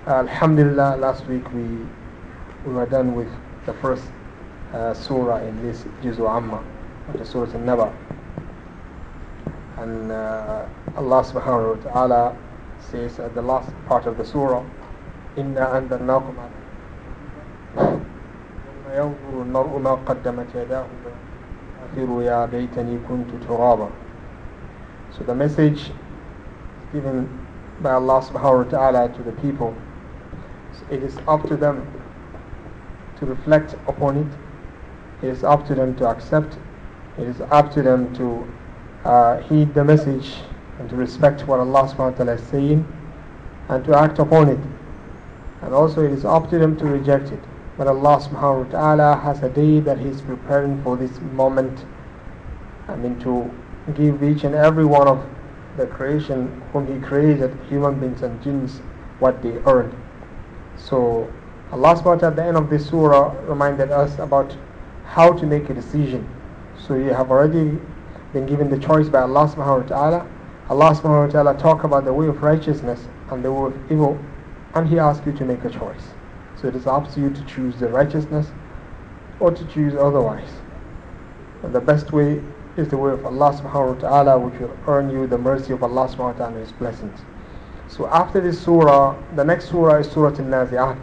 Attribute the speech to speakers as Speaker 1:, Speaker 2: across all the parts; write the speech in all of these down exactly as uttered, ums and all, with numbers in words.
Speaker 1: Alhamdulillah, last week we we were done with the first uh, surah in this Juzu Amma, which is Surah An-Naba. And uh, Allah subhanahu wa ta'ala says at the last part of the surah, Inna anzalnakum ينظر المرء ما قدمت يداه ويقول يا ليتني كنت ترابا. So the message given by Allah subhanahu wa ta'ala to the people, it is up to them to reflect upon it. It is up to them to accept. It is up to them to uh, heed the message and to respect what Allah subhanahu wa ta'ala is saying and to act upon it. And also it is up to them to reject it. But Allah subhanahu wa ta'ala has a day that He is preparing for this moment. I mean, to give each and every one of the creation whom He created, human beings and jinns, what they earned. So Allah subhanahu wa ta'ala at the end of this surah reminded us about how to make a decision. So you have already been given the choice by Allah subhanahu wa ta'ala. Allah subhanahu wa ta'ala talk about the way of righteousness and the way of evil, and He asks you to make a choice. So it is up to you to choose the righteousness or to choose otherwise. And the best way is the way of Allah subhanahu wa ta'ala, which will earn you the mercy of Allah subhanahu wa ta'ala and His blessings. So after this surah, the next surah is Surah Al-Nazi'at.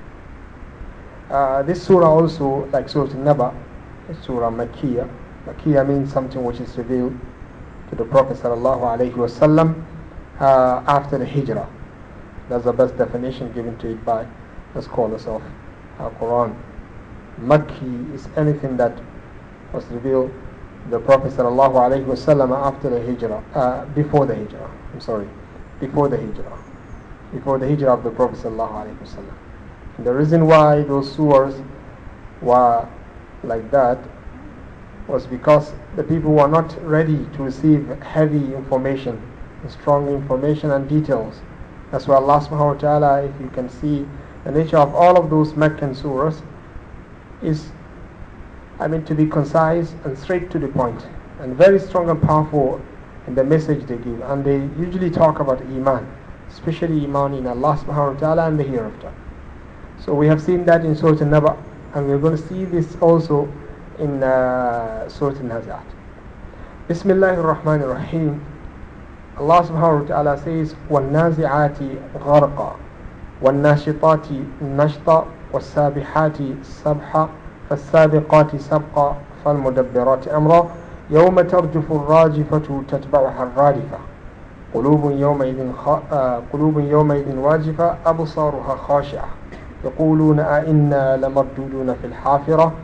Speaker 1: Uh, this surah also, like Surah Al-Naba, is Surah Makkiyah. Makkiyah means something which is revealed to the Prophet sallallahu alaihi wasallam uh, after the Hijrah. That's the best definition given to it by the scholars of our Quran. Makki is anything that was revealed to the Prophet sallallahu alaihi wasallam after the Hijrah, uh, before the Hijrah. I'm sorry, before the Hijrah, before the Hijrah of the Prophet sallallahu alaihi wasallam. And the reason why those surahs were like that was because the people were not ready to receive heavy information, strong information and details. That's why Allah subhanahu wa ta'ala, if you can see the nature of all of those Meccan surahs, is, I mean, to be concise and straight to the point, and very strong and powerful in the message they give. And they usually talk about Iman, especially Iman in Allah subhanahu wa ta'ala and the hereafter. So we have seen that in Surah An-Naba, and we're going to see this also in uh, Surah Al-Nazi'at. Bismillahir Rahmanir Rahim. Allah subhanahu wa ta'ala says, وَالنَّازِعَاتِ غَرْقًا وَالنَّاشِطَاتِ نَشْطًا وَالسَّابِحَاتِ سَبْحًا فَالسَّابِقَاتِ سَبْقًا فَالْمُدَبِّرَاتِ أَمْرًا يَوْمَ تَرْجُفُ الرَّاجِفَةُ تَتْبَعُهَا الرَّادِفَةُ قُلُوبٌ يَوْمَئِذٍ قُلُوبٌ يَوْمَئِذٍ وَاجِفَةٌ أَبْصَارُهَا خَاشِعَةٌ يقولون أئنا لمردودون في الحافرة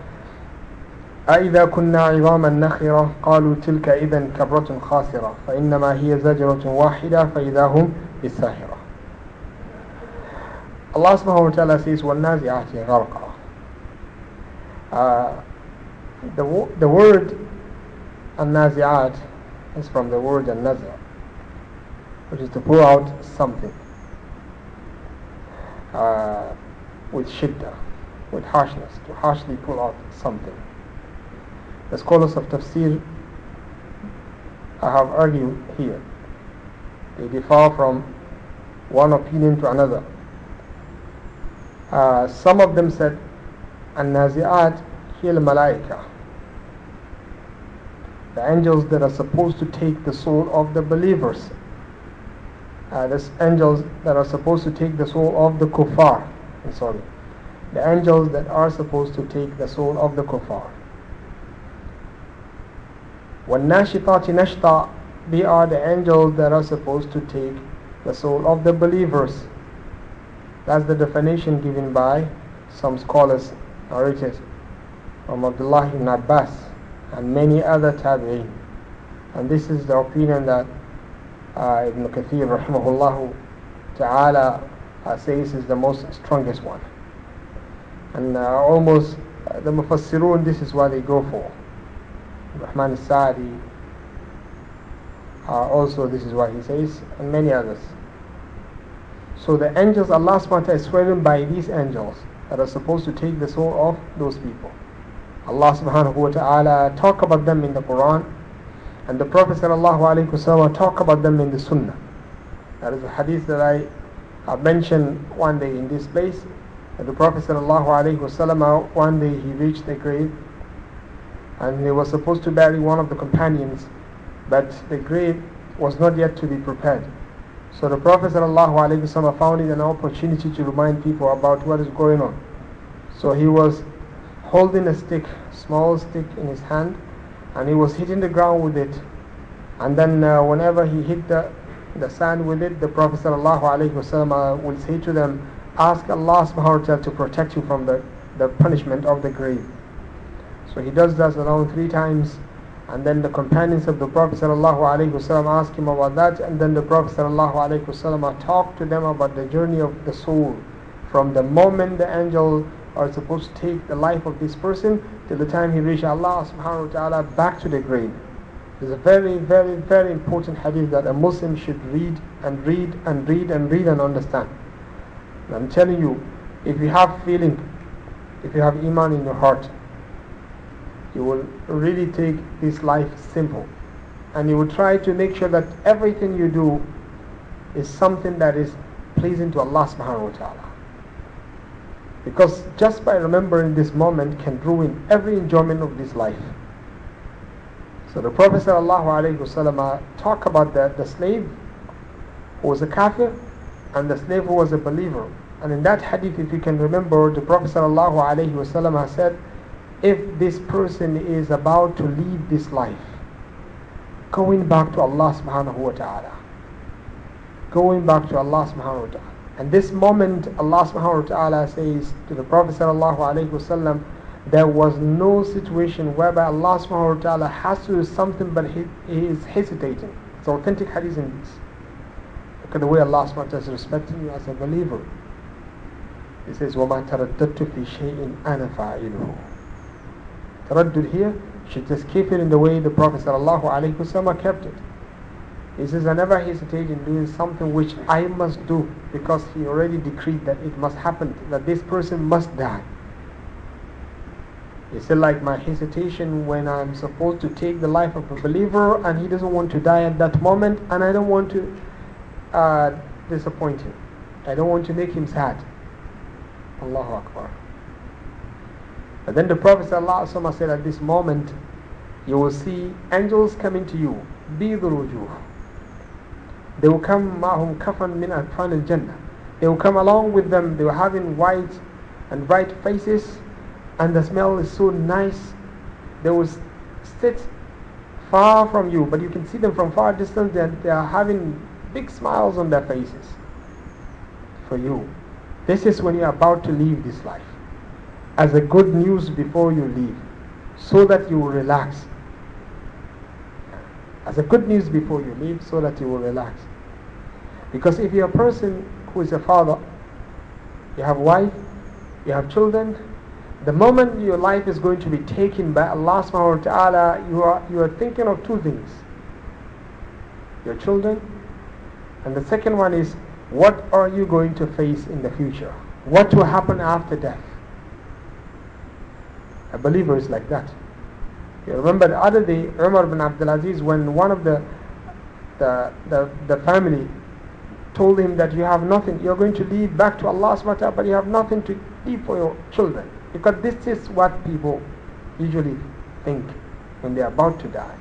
Speaker 1: أئذا كنا عظاما نخرة قالوا تلك إذا كرة خاسرة فإنما هي زجرة واحدة فإذا هم بالساهرة. Allah subhanahu wa ta'ala says وَالنَّازِعَاتِ غَرْقًا. uh, the, the word النَّازِعَات is from the word النَّزْع, which is to pull out something uh, with shiddah, with harshness, to harshly pull out something. The scholars of tafsir I have argued here, they differ from one opinion to another. Uh, some of them said An-Nazi'at hiya al-malaika, the angels that are supposed to take the soul of the believers. Uh, the angels that are supposed to take the soul of the kuffar. I'm sorry, the angels that are supposed to take the soul of the kuffar. وَالنَّاشِطَاتِ نَشْطًا, they are the angels that are supposed to take the soul of the believers. That's the definition given by some scholars narrated from Abdullah ibn Abbas and many other tabi'in. And this is the opinion that uh, Ibn Kathir rahimahullah ta'ala uh, says is the most strongest one. And uh, almost uh, the Mufassirun, this is what they go for. Rahman al-Sa'di, uh, also this is what he says, and many others. So the angels, Allah subhanahu wa ta'ala is swearing by these angels that are supposed to take the soul of those people. Allah subhanahu wa ta'ala talk about them in the Quran, and the Prophet sallallahu alaihi wasallam talk about them in the Sunnah. That is a hadith that I I mentioned one day in this place that the Prophet ﷺ, one day he reached the grave and he was supposed to bury one of the companions, but the grave was not yet to be prepared. So the Prophet ﷺ found it an opportunity to remind people about what is going on. So he was holding a stick, small stick in his hand, and he was hitting the ground with it. And then uh, whenever he hit the, the sand with it, the Prophet ﷺ will say to them, ask Allah subhanahu wa ta'ala to protect you from the, the punishment of the grave. So he does that around three times, and then the companions of the Prophet ﷺ ask him about that, and then the Prophet ﷺ talked to them about the journey of the soul from the moment the angel are supposed to take the life of this person till the time he reaches Allah subhanahu wa ta'ala back to the grave. It's a very, very, very important hadith that a Muslim should read and read and read and read and understand. And I'm telling you, if you have feeling, if you have iman in your heart, you will really take this life simple, and you will try to make sure that everything you do is something that is pleasing to Allah subhanahu wa ta'ala. Because just by remembering this moment can ruin every enjoyment of this life. So the Prophet sallallahu alaihi wasallam talked about that the slave who was a kafir and the slave who was a believer. And in that hadith, if you can remember, the Prophet sallallahu alaihi wasallam said, if this person is about to leave this life, going back to Allah subhanahu wa ta'ala, going back to Allah subhanahu wa ta'ala, and this moment Allah subhanahu wa ta'ala says to the Prophet sallallahu alaihi wasallam, there was no situation whereby Allah subhanahu wa ta'ala has to do something but he, he is hesitating. It's authentic hadith in this. Look at the way Allah subhanahu wa ta'ala is respecting you as a believer. He says, وَمَا تَرَدَّدْتُ فِي شَيْءٍ أَنَا فَاعِلُهُ. Taraddud here should just keep it in the way the Prophet sallallahu alaihi wasallam kept it. He says, I never hesitate in doing something which I must do, because he already decreed that it must happen, that this person must die. He said, like my hesitation when I'm supposed to take the life of a believer and he doesn't want to die at that moment, and I don't want to uh, disappoint him. I don't want to make him sad. Allahu Akbar. And then the Prophet ﷺ said, at this moment you will see angels coming to you, bidul wujuh. They will come ma'hum kafan min akfan al-jannah. They will come along with them. They were having white and bright faces, and the smell is so nice. They will sit far from you, but you can see them from far distance, and they are having big smiles on their faces for you. This is when you are about to leave this life, as a good news before you leave, so that you will relax. As a good news before you leave, so that you will relax. Because if you're a person who is a father, you have a wife, you have children, the moment your life is going to be taken by Allah subhanahu wa ta'ala, you are, you are thinking of two things. Your children, and the second one is, what are you going to face in the future? What will happen after death? A believer is like that. You remember the other day, Umar bin Abdul Aziz, when one of the the, the the family told him that you have nothing, you're going to leave back to Allah subhanahu wa ta'ala, but you have nothing to leave for your children. Because this is what people usually think when they are about to die.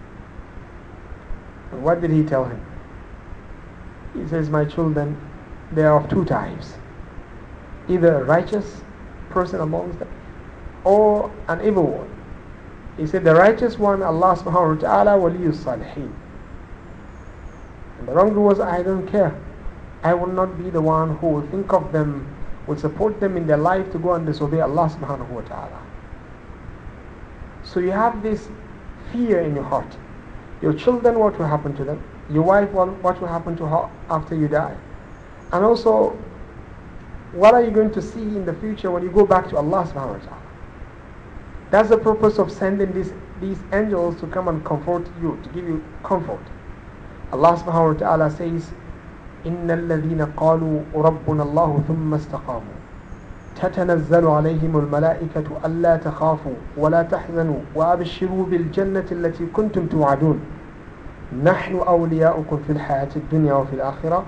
Speaker 1: And what did he tell him? He says, my children, they are of two types. Either a righteous person amongst them, or an evil one. He said, the righteous one, Allah subhanahu wa ta'ala, waliyus salihin. And the wrongdoers, I don't care. I will not be the one who will think of them, will support them in their life to go and disobey Allah subhanahu wa ta'ala. So you have this fear in your heart. Your children, what will happen to them? Your wife, what will happen to her after you die? And also, what are you going to see in the future when you go back to Allah subhanahu wa ta'ala? That's the purpose of sending these, these angels to come and comfort you, to give you comfort. Allah subhanahu wa ta'ala says, إِنَّ الَّذِينَ قَالُوا رَبُّنَا اللَّهُ ثُمَّ اسْتَقَامُوا تَتَنَزَّلُ عَلَيْهِمُ الْمَلَائِكَةُ أَلَّا تَخَافُوا وَلَا تَحْزَنُوا وَأَبْشِرُوا بِالْجَنَّةِ الَّتِي كُنْتُمْ تُوعَدُونَ نَحْنُ أَوْلِيَاؤُكُمْ فِي الْحَيَاةِ الدُّنْيَا وَفِي الْآخِرَةِ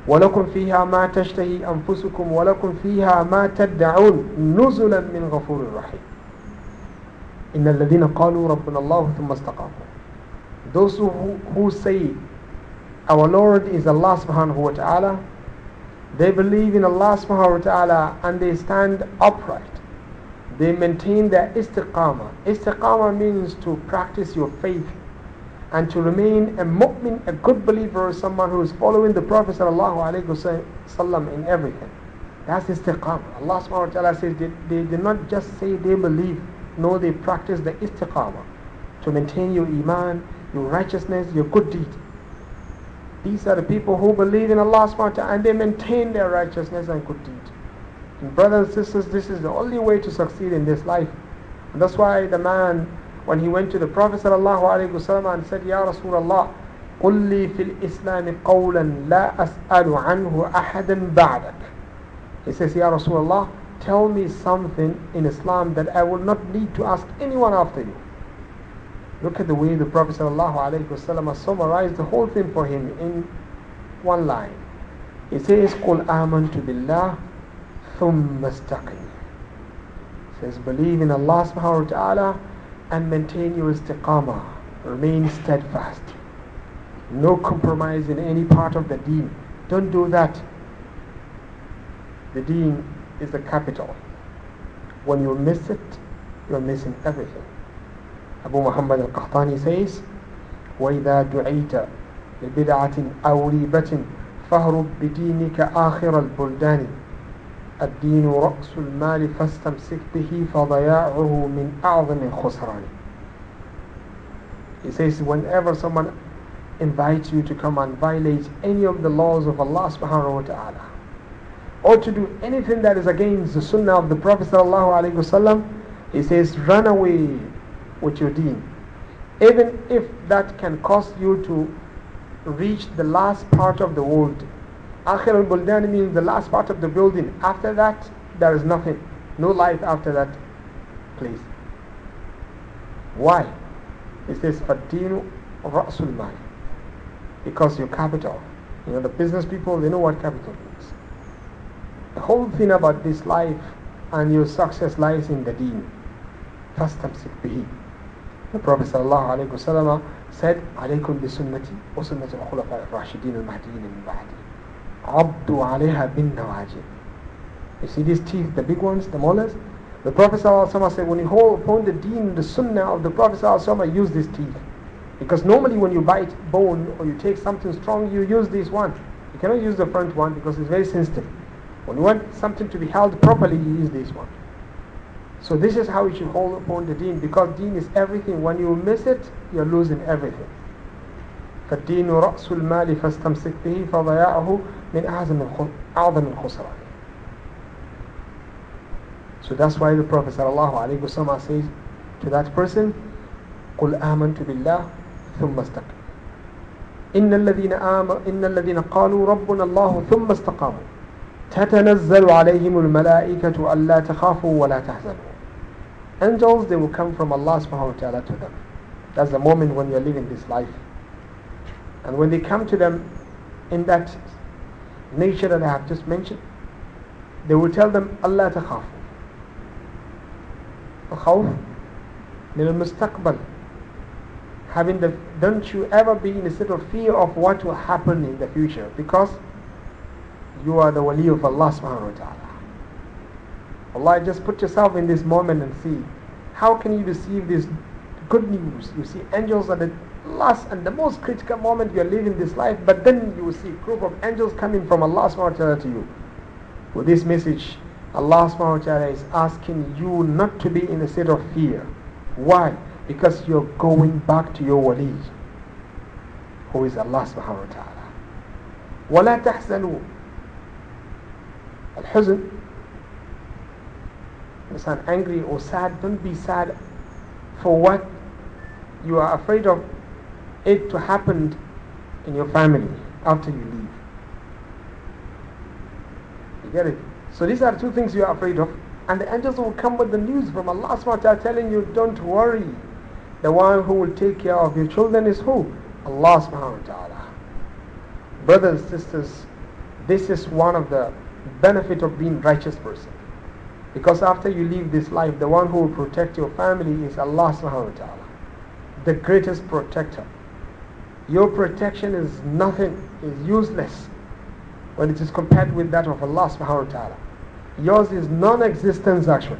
Speaker 1: وَلَكُمْ فِيهَا مَا تَشْتَهِي أَنفُسُكُمْ وَلَكُمْ فِيهَا مَا تَدَّعُونَ نُزُلًا مِّنْ غَفُورٍ رَحِيمٍ إِنَّ الَّذِينَ قَالُوا رَبُّنَا اللَّهُ ثُمَّ اسْتَقَامُوا. Those who, who say our Lord is Allah subhanahu wa ta'ala, they believe in Allah subhanahu wa ta'ala and they stand upright. They maintain their istiqamah. Istiqamah means to practice your faith and to remain a mu'min, a good believer, someone who is following the Prophet sallallahu alaihi wasallam in everything. That's istiqamah. Allah subhanahu wa ta'ala says they, they did not just say they believe, no, they practice the istiqamah to maintain your iman, your righteousness, your good deed. These are the people who believe in Allah subhanahu wa ta'ala and they maintain their righteousness and good deed. And brothers and sisters, this is the only way to succeed in this life. And that's why the man, when he went to the Prophet sallallahu alaihi wasallam and said, Ya Rasulullah, قُلْ لِي فِي الْإِسْلَامِ قَوْلًا لَا أَسْأَلُ عَنْهُ أَحَدًا بَعْدَكَ. He says, Ya Rasulullah, tell me something in Islam that I will not need to ask anyone after you. Look at the way the Prophet sallallahu alaihi wasallam summarized the whole thing for him in one line. He says, قُلْ آمَنْتُ بِاللَّهِ ثُمَّ اسْتَقِمْ. He says, believe in Allah subhanahu wa ta'ala and maintain your istiqamah. Remain steadfast. No compromise in any part of the deen. Don't do that. The deen is the capital. When you miss it, you're missing everything. Abu Muhammad al-Qahtani says, وَإِذَا دُعِيتَ لِبِدْعَةٍ أَوْ رِيبَةٍ فَهْرُبْ بِدِينِكَ آخِرَ الْبُلْدَانِ الدين رأس المال فاستمسك به فضياعه من أعظم الخسران. He says, whenever someone invites you to come and violate any of the laws of Allah subhanahu wa ta'ala, or to do anything that is against the sunnah of the Prophet sallallahu alaihi wasallam, he says, run away with your deen, even if that can cost you to reach the last part of the world. Akhir al-Buldan means the last part of the building. After that, there is nothing. No life after that place. Why? It says, Ad-Dinu Ra'sul Mal. Because your capital. You know, the business people, they know what capital means. The whole thing about this life and your success lies in the deen. Fastamsik bihi. The Prophet sallallahu alaihi wasallam said, Alaykum bi sunnati wa sunnati al-khulafa al-rashidin al-mahdiyyin min ba'di. Abdu alayha bin nawajib. You see these teeth, the big ones, the molars? The Prophet ﷺ said, when you hold upon the deen, the sunnah of the Prophet ﷺ, use these teeth. Because normally when you bite bone or you take something strong, you use this one. You cannot use the front one because it's very sensitive. When you want something to be held properly, you use this one. So this is how you should hold upon the deen, because deen is everything. When you miss it, you're losing everything. فالدين رأس المال فاستمسك به فضياعه من أعظم الخسران. So that's why the Prophet ﷺ says to that person, قل آمنت بالله ثم استقم. إن الذين آمنوا إن الذين قالوا ربنا الله ثم استقاموا تتنزل عليهم الملائكة ألا تخافوا ولا تحزنوا. Angels, they will come from Allah subhanahu wa ta'ala to them. That's the moment when you're living this life. And when they come to them in that nature that I have just mentioned, they will tell them, Allah takhafu. Khawf min al-mustaqbal. Having the, don't you ever be in a state of fear of what will happen in the future, because you are the wali of Allah subhanahu wa ta'ala. Allah, just put yourself in this moment and see, how can you receive this good news? You see angels at the last and the most critical moment you are living this life, but then you will see a group of angels coming from Allah subhanahu wa ta'ala to you. With this message, Allah subhanahu wa ta'ala is asking you not to be in a state of fear. Why? Because you're going back to your wali, who is Allah subhanahu wa ta'ala. وَلَا تَحْزَنُوا. Al-huzn, you sound angry or sad, don't be sad for what you are afraid of it to happen in your family after you leave. You get it? So these are two things you are afraid of, and the angels will come with the news from Allah subhanahu wa ta'ala telling you, don't worry. The one who will take care of your children is who? Allah subhanahu wa ta'ala. Brothers and sisters, This is one of the benefit of being righteous person. Because after you leave this life, the one who will protect your family is Allah subhanahu wa ta'ala, the greatest protector. Your protection is nothing, is useless when it is compared with that of Allah subhanahu wa ta'ala. Yours is non-existence actually.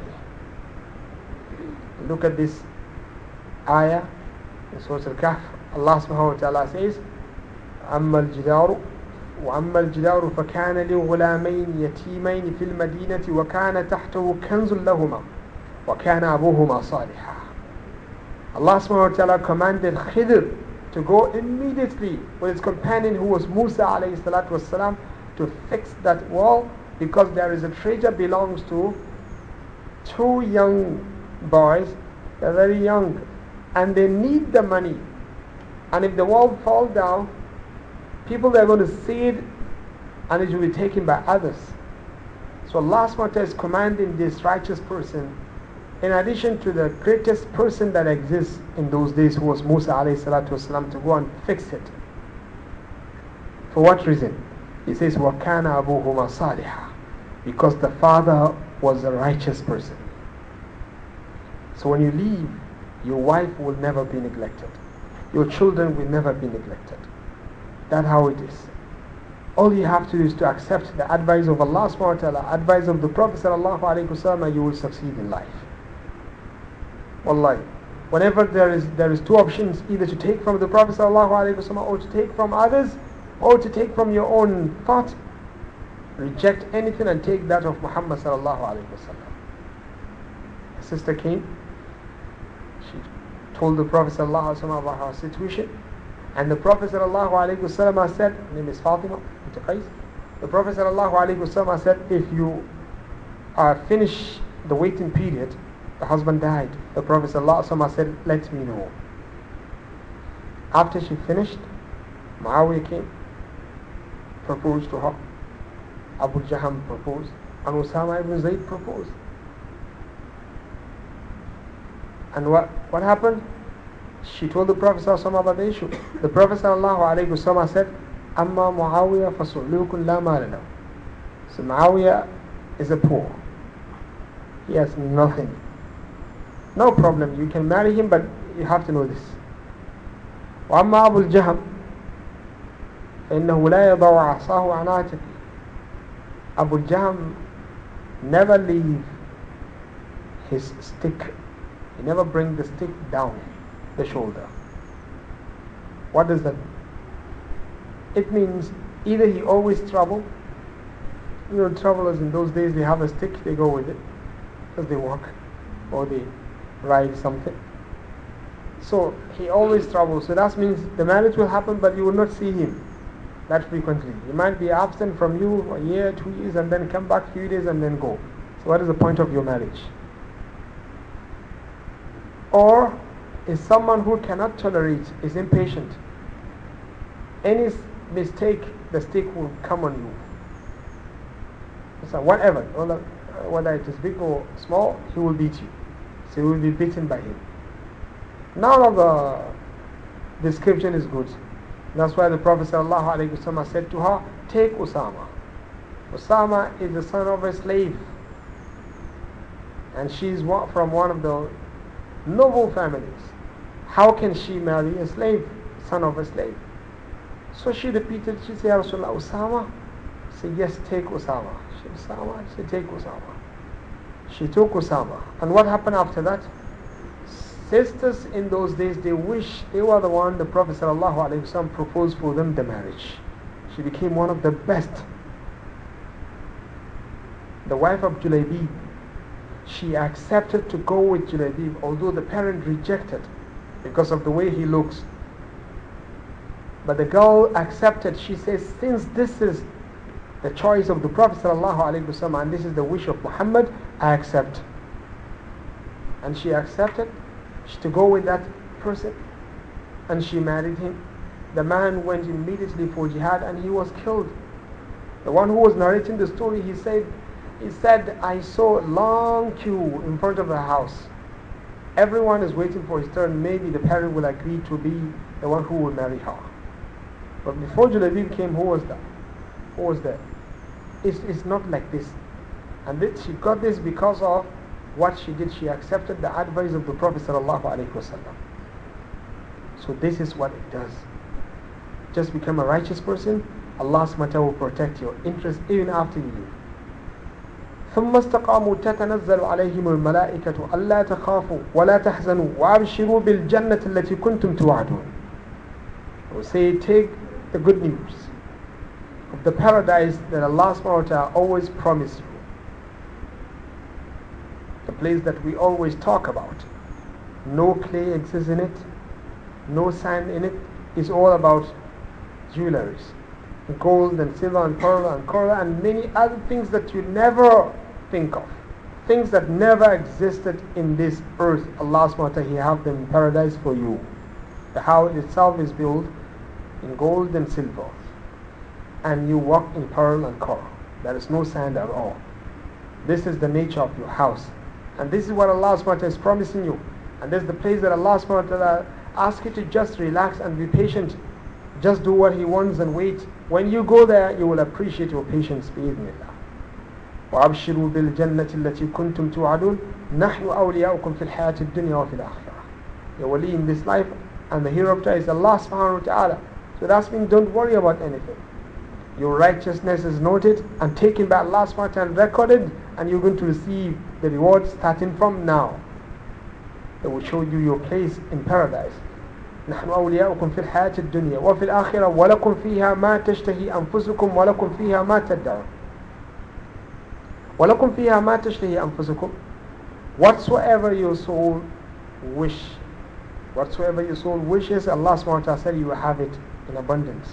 Speaker 1: Look at this ayah in Surah Al-Kahf. Allah subhanahu wa ta'ala says, أما الجدار وأما الجدار فكان لغلامين يتيمين في المدينة وكان تحته كنز لهما وكان أبوهما صالحا. Allah subhanahu wa ta'ala commanded Khidr to go immediately with his companion who was Musa alayhi salatu wasalam to fix that wall, because there is a treasure belongs to two young boys. They're very young and they need the money, and if the wall falls down, people are going to see it and it will be taken by others. So Allah subhanahu wa ta'ala is commanding this righteous person, in addition to the greatest person that exists in those days, who was Musa alayhi salatu wasalam, to go and fix it. For what reason? He says, وَكَانَ أَبُوهُمَا صَالِحًا, because the father was a righteous person. So when you leave, your wife will never be neglected. Your children will never be neglected. That's how it is. All you have to do is to accept the advice of Allah subhanahu wa ta'ala, advice of the Prophet sallallahu alayhi wa sallam, and you will succeed in life. Wallahi. Whenever there is there is two options, either to take from the Prophet sallallahu alayhi wa sallam, or to take from others, or to take from your own thought, reject anything and take that of Muhammad sallallahu alayhi wa sallam. A sister came, she told the Prophet sallallahu alayhi wa sallam about her situation, and the Prophet sallallahu alayhi wa sallam said, her name is Fatima bint Qais, the Prophet sallallahu alayhi wa sallam said, if you uh, finish the waiting period, the husband died, the Prophet sallallahu alayhi wa sallam said, let me know. After she finished, Muawiyah came, proposed to her, Abu Jaham proposed, and Usama ibn Zayd proposed. And what, what happened? She told the Prophet ﷺ about the issue. The Prophet ﷺ said, Amma Muawiyah fasulukun la mala lahu. So Muawiyah is a poor. He has nothing. No problem, you can marry him, but you have to know this. وأما أبو الجهم فإنه لا يضع عصاه عن عاتقه. Abu Jahm never leave his stick. He never bring the stick down the shoulder. What does that mean? It means either he always travel. You know, travelers in those days, they have a stick, they go with it because they walk or they ride something. So he always travels. So that means the marriage will happen, but you will not see him that frequently. He might be absent from you a year, two years, and then come back a few days and then go. So what is the point of your marriage? Or is someone who cannot tolerate, is impatient. Any mistake, the stick will come on you. So whatever, whether it is big or small, he will beat you. So you will be beaten by him. None of the description is good. That's why the Prophet ﷺ said to her, take Usama. Usama is the son of a slave, and she is from one of the noble families. How can she marry a slave, son of a slave? So she repeated, she said, Ya Rasulullah, Usama? She said, yes, take Usama. She said, Usama? She said, take Usama. She took Usama. And what happened after that? Sisters in those days, they wish they were the one the Prophet ﷺ proposed for them the marriage. She became one of the best. The wife of Julaybib, she accepted to go with Julaybib, although the parent rejected because of the way he looks. But the girl accepted. She says, since this is the choice of the Prophet ﷺ and this is the wish of Muhammad, I accept. And she accepted to go with that person, and she married him. The man went immediately for jihad and he was killed. The one who was narrating the story, he said, he said, I saw a long queue in front of the house. Everyone is waiting for his turn. Maybe the parent will agree to be the one who will marry her. But before Julaybib came, who was that? Who was there? it's, it's not like this. And this, she got this because of what she did. She accepted the advice of the Prophet sallallahu alaihi wasallam. So this is what it does. Just become a righteous person, Allah subhanahu wa ta'ala will protect your interest even after you leave. ثم استقاموا تتنزل عليهم الملائكة ألا تخافوا ولا تحزنوا وأبشروا بالجنة التي كنتم توعدون. I will say, take the good news of the paradise that Allah subhanahu wa ta'ala always promised you. The place that we always talk about. No clay exists in it, no sand in it. It's all about jewelries, gold and silver and pearl and coral and many other things that you never think of. Things that never existed in this earth. Allah subhanahu wa ta'ala, He have them in paradise for you. The house itself is built in gold and silver. And you walk in pearl and coral. There is no sand at all. This is the nature of your house. And this is what Allah subhanahu wa ta'ala is promising you. And this is the place that Allah subhanahu wa ta'ala asks you to just relax and be patient. Just do what He wants and wait. When you go there, you will appreciate your patience. بإذن وأبشروا بالجنة التي كنتم توعدون نحن أولياؤكم في الحياة الدنيا وفي الآخرة. Your wali in this life and the hereafter is Allah subhanahu wa ta'ala. So that's mean don't worry about anything. Your righteousness is noted and taken by Allah subhanahu wa ta'ala and recorded, and you're going to receive the reward starting from now. They will show you your place in paradise. نحن أولياؤكم في الحياة الدنيا وفي الآخرة ولكم فيها ما تشتهي أنفسكم ولكم فيها ما تدعون. ولكم فيها ما تشتهي أنفسكم. Whatsoever your soul wish, whatsoever your soul wishes, Allah subhanahu wa ta'ala said you will have it in abundance.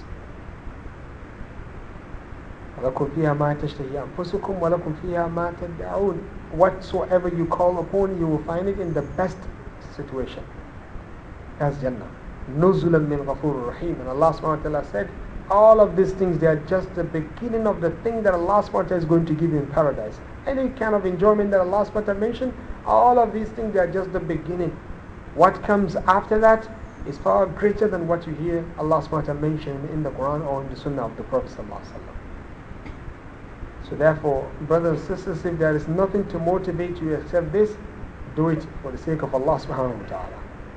Speaker 1: ولكم فيها ما تشتهي أنفسكم ولكم فيها ما تدعون. Whatsoever you call upon, you will find it in the best situation. That's Jannah. نُزُلًا مِنْ غَفُورٍ رَحِيمٍ. And Allah subhanahu wa ta'ala said, all of these things, they are just the beginning of the thing that Allah subhanahu wa ta'ala is going to give you in paradise. Any kind of enjoyment that Allah subhanahu wa ta'ala mentioned, all of these things, they are just the beginning. What comes after that is far greater than what you hear Allah subhanahu wa ta'ala mention in the Quran or in the Sunnah of the Prophet sallallahu alaihi wasallam. So therefore, brothers and sisters, if there is nothing to motivate you except this, do it for the sake of Allah subhanahu wa ta'ala.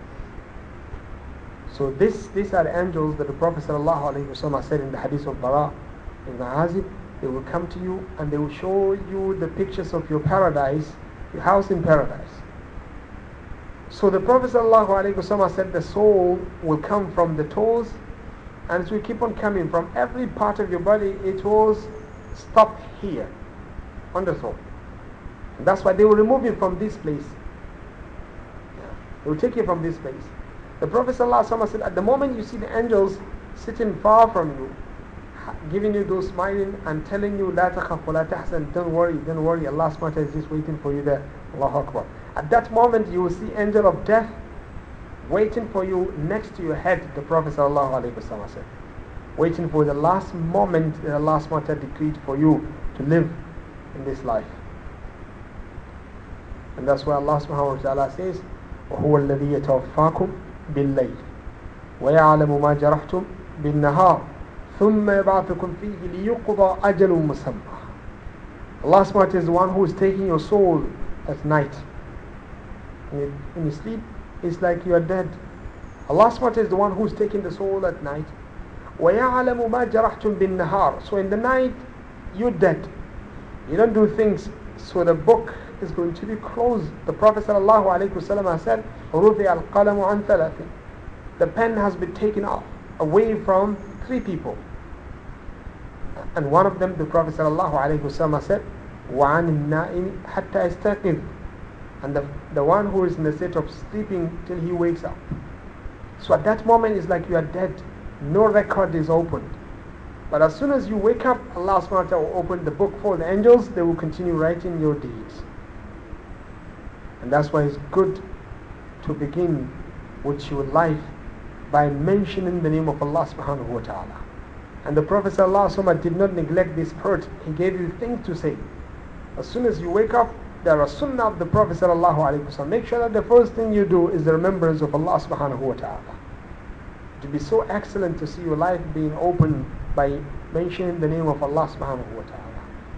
Speaker 1: So this, these are the angels that the Prophet ﷺ said in the hadith of Bara ibn Azib. They will come to you and they will show you the pictures of your paradise, your house in paradise. So the Prophet ﷺ said the soul will come from the toes, and it will keep on coming from every part of your body. It will stop here on the soul. And that's why they will remove you from this place. They will take you from this place. The Prophet ﷺ said, at the moment you see the angels sitting far from you, giving you those smiling and telling you, لا تخف ولا تحزن, don't worry, don't worry, Allah subhanahu wa ta'ala is just waiting for you there. Allahu Akbar. At that moment you will see angel of death waiting for you next to your head, the Prophet ﷺ said, waiting for the last moment that Allah subhanahu wa ta'ala decreed for you to live in this life. And that's why Allah subhanahu wa ta'ala says, وَهُوَ الَّذِي يَتَوَفَّاكُمْ بالليل ويعلم ما جرحتم بالنهار ثم يبعثكم فيه ليقضى أجل مسمى. Allah subhanahu wa ta'ala is the one who is taking your soul at night. When you sleep, it's like you are dead. Allah subhanahu wa ta'ala is the one who is taking the soul at night. ويعلم ما جرحتم بالنهار. So in the night, you're dead. You don't do things. So the book is going to be closed. The Prophet sallallahu alaihi wasallam has said, رُفِعَ الْقَلَمُ عَنْ ثَلَاثٍ. The pen has been taken off, away from three people. And one of them, the Prophet sallallahu alaihi wasallam said, وَعَنِ النَّائِمِ حَتَّى يَسْتَيْقِظ. And the, the one who is in the state of sleeping till he wakes up. So at that moment, it's like you are dead. No record is opened. But as soon as you wake up, Allah subhanahu wa ta'ala will open the book for the angels. They will continue writing your deeds. And that's why it's good to begin with your life by mentioning the name of Allah subhanahu wa ta'ala. And the Prophet sallallahu alaihi wasallam did not neglect this part. He gave you things to say. As soon as you wake up, there are sunnah of the Prophet sallallahu alaihi wasallam. Make sure that the first thing you do is the remembrance of Allah subhanahu wa ta'ala. To be so excellent to see your life being opened by mentioning the name of Allah subhanahu wa ta'ala.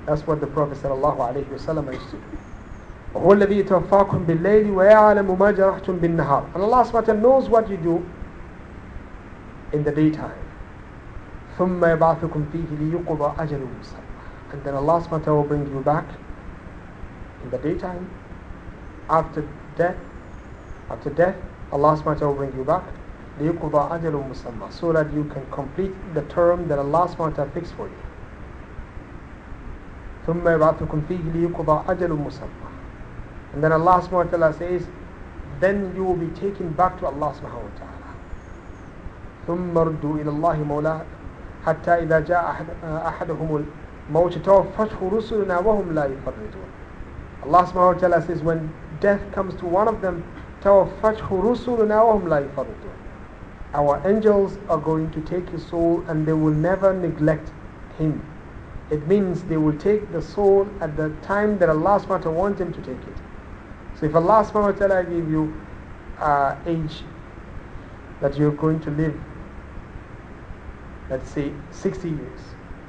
Speaker 1: That's what the Prophet sallallahu alayhi wasallam used to do. وهو الذي يتوفاكم بالليل ويعلم ما جرحتم بالنهار. And Allah subhanahu wa ta'ala knows what you do in the daytime. ثم يبعثكم فيه ليقضى أجل مسمى. And then Allah subhanahu wa ta'ala will bring you back in the daytime. After death, after death, Allah subhanahu wa ta'ala will bring you back ليقضى أجل مسمى, so that you can complete the term that Allah subhanahu wa ta'ala fixed for you. ثم يبعثكم فيه ليقضى أجل مسمى. And then Allah subhanahu wa ta'ala says, then you will be taken back to Allah subhanahu wa ta'ala. ثم ردوا إلى الله مولا حتى إذا جاء أحدهم الموت توفته رسلنا وهم لا يفرطون. Allah subhanahu wa ta'ala says, when death comes to one of them, توفته رسلنا وهم لا يفرطون. Our angels are going to take his soul and they will never neglect him. It means they will take the soul at the time that Allah subhanahu wa ta'ala wants them to take it. So if Allah subhanahu wa ta'ala give you uh, age that you're going to live, let's say sixty years,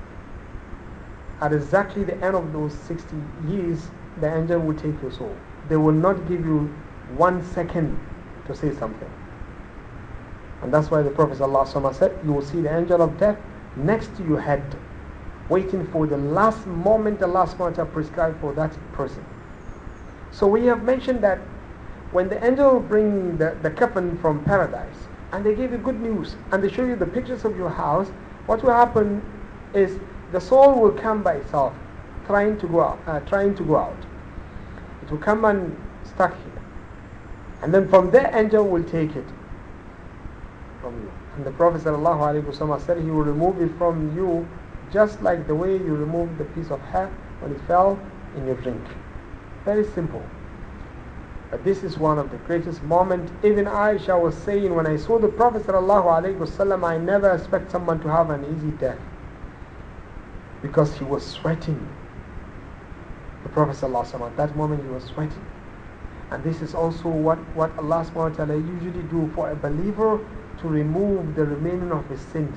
Speaker 1: at exactly the end of those sixty years, the angel will take your soul. They will not give you one second to say something. And that's why the Prophet ﷺ said, you will see the angel of death next to your head, waiting for the last moment Allah subhanahu wa ta'ala prescribed for that person. So we have mentioned that when the angel bring the, the coffin from paradise, and they give you good news, and they show you the pictures of your house, what will happen is the soul will come by itself, trying to go out, uh, trying to go out. It will come and stuck here. And then from there, angel will take it from you. And the Prophet ﷺ said he will remove it from you just like the way you remove the piece of hair when it fell in your drink. Very simple. But this is one of the greatest moments. Even Aisha was saying, when I saw the Prophet ﷺ, I never expect someone to have an easy death, because he was sweating. The Prophet ﷺ, at that moment he was sweating. And this is also what, what Allah subhanahu wa ta'ala usually do for a believer, to remove the remaining of his sins.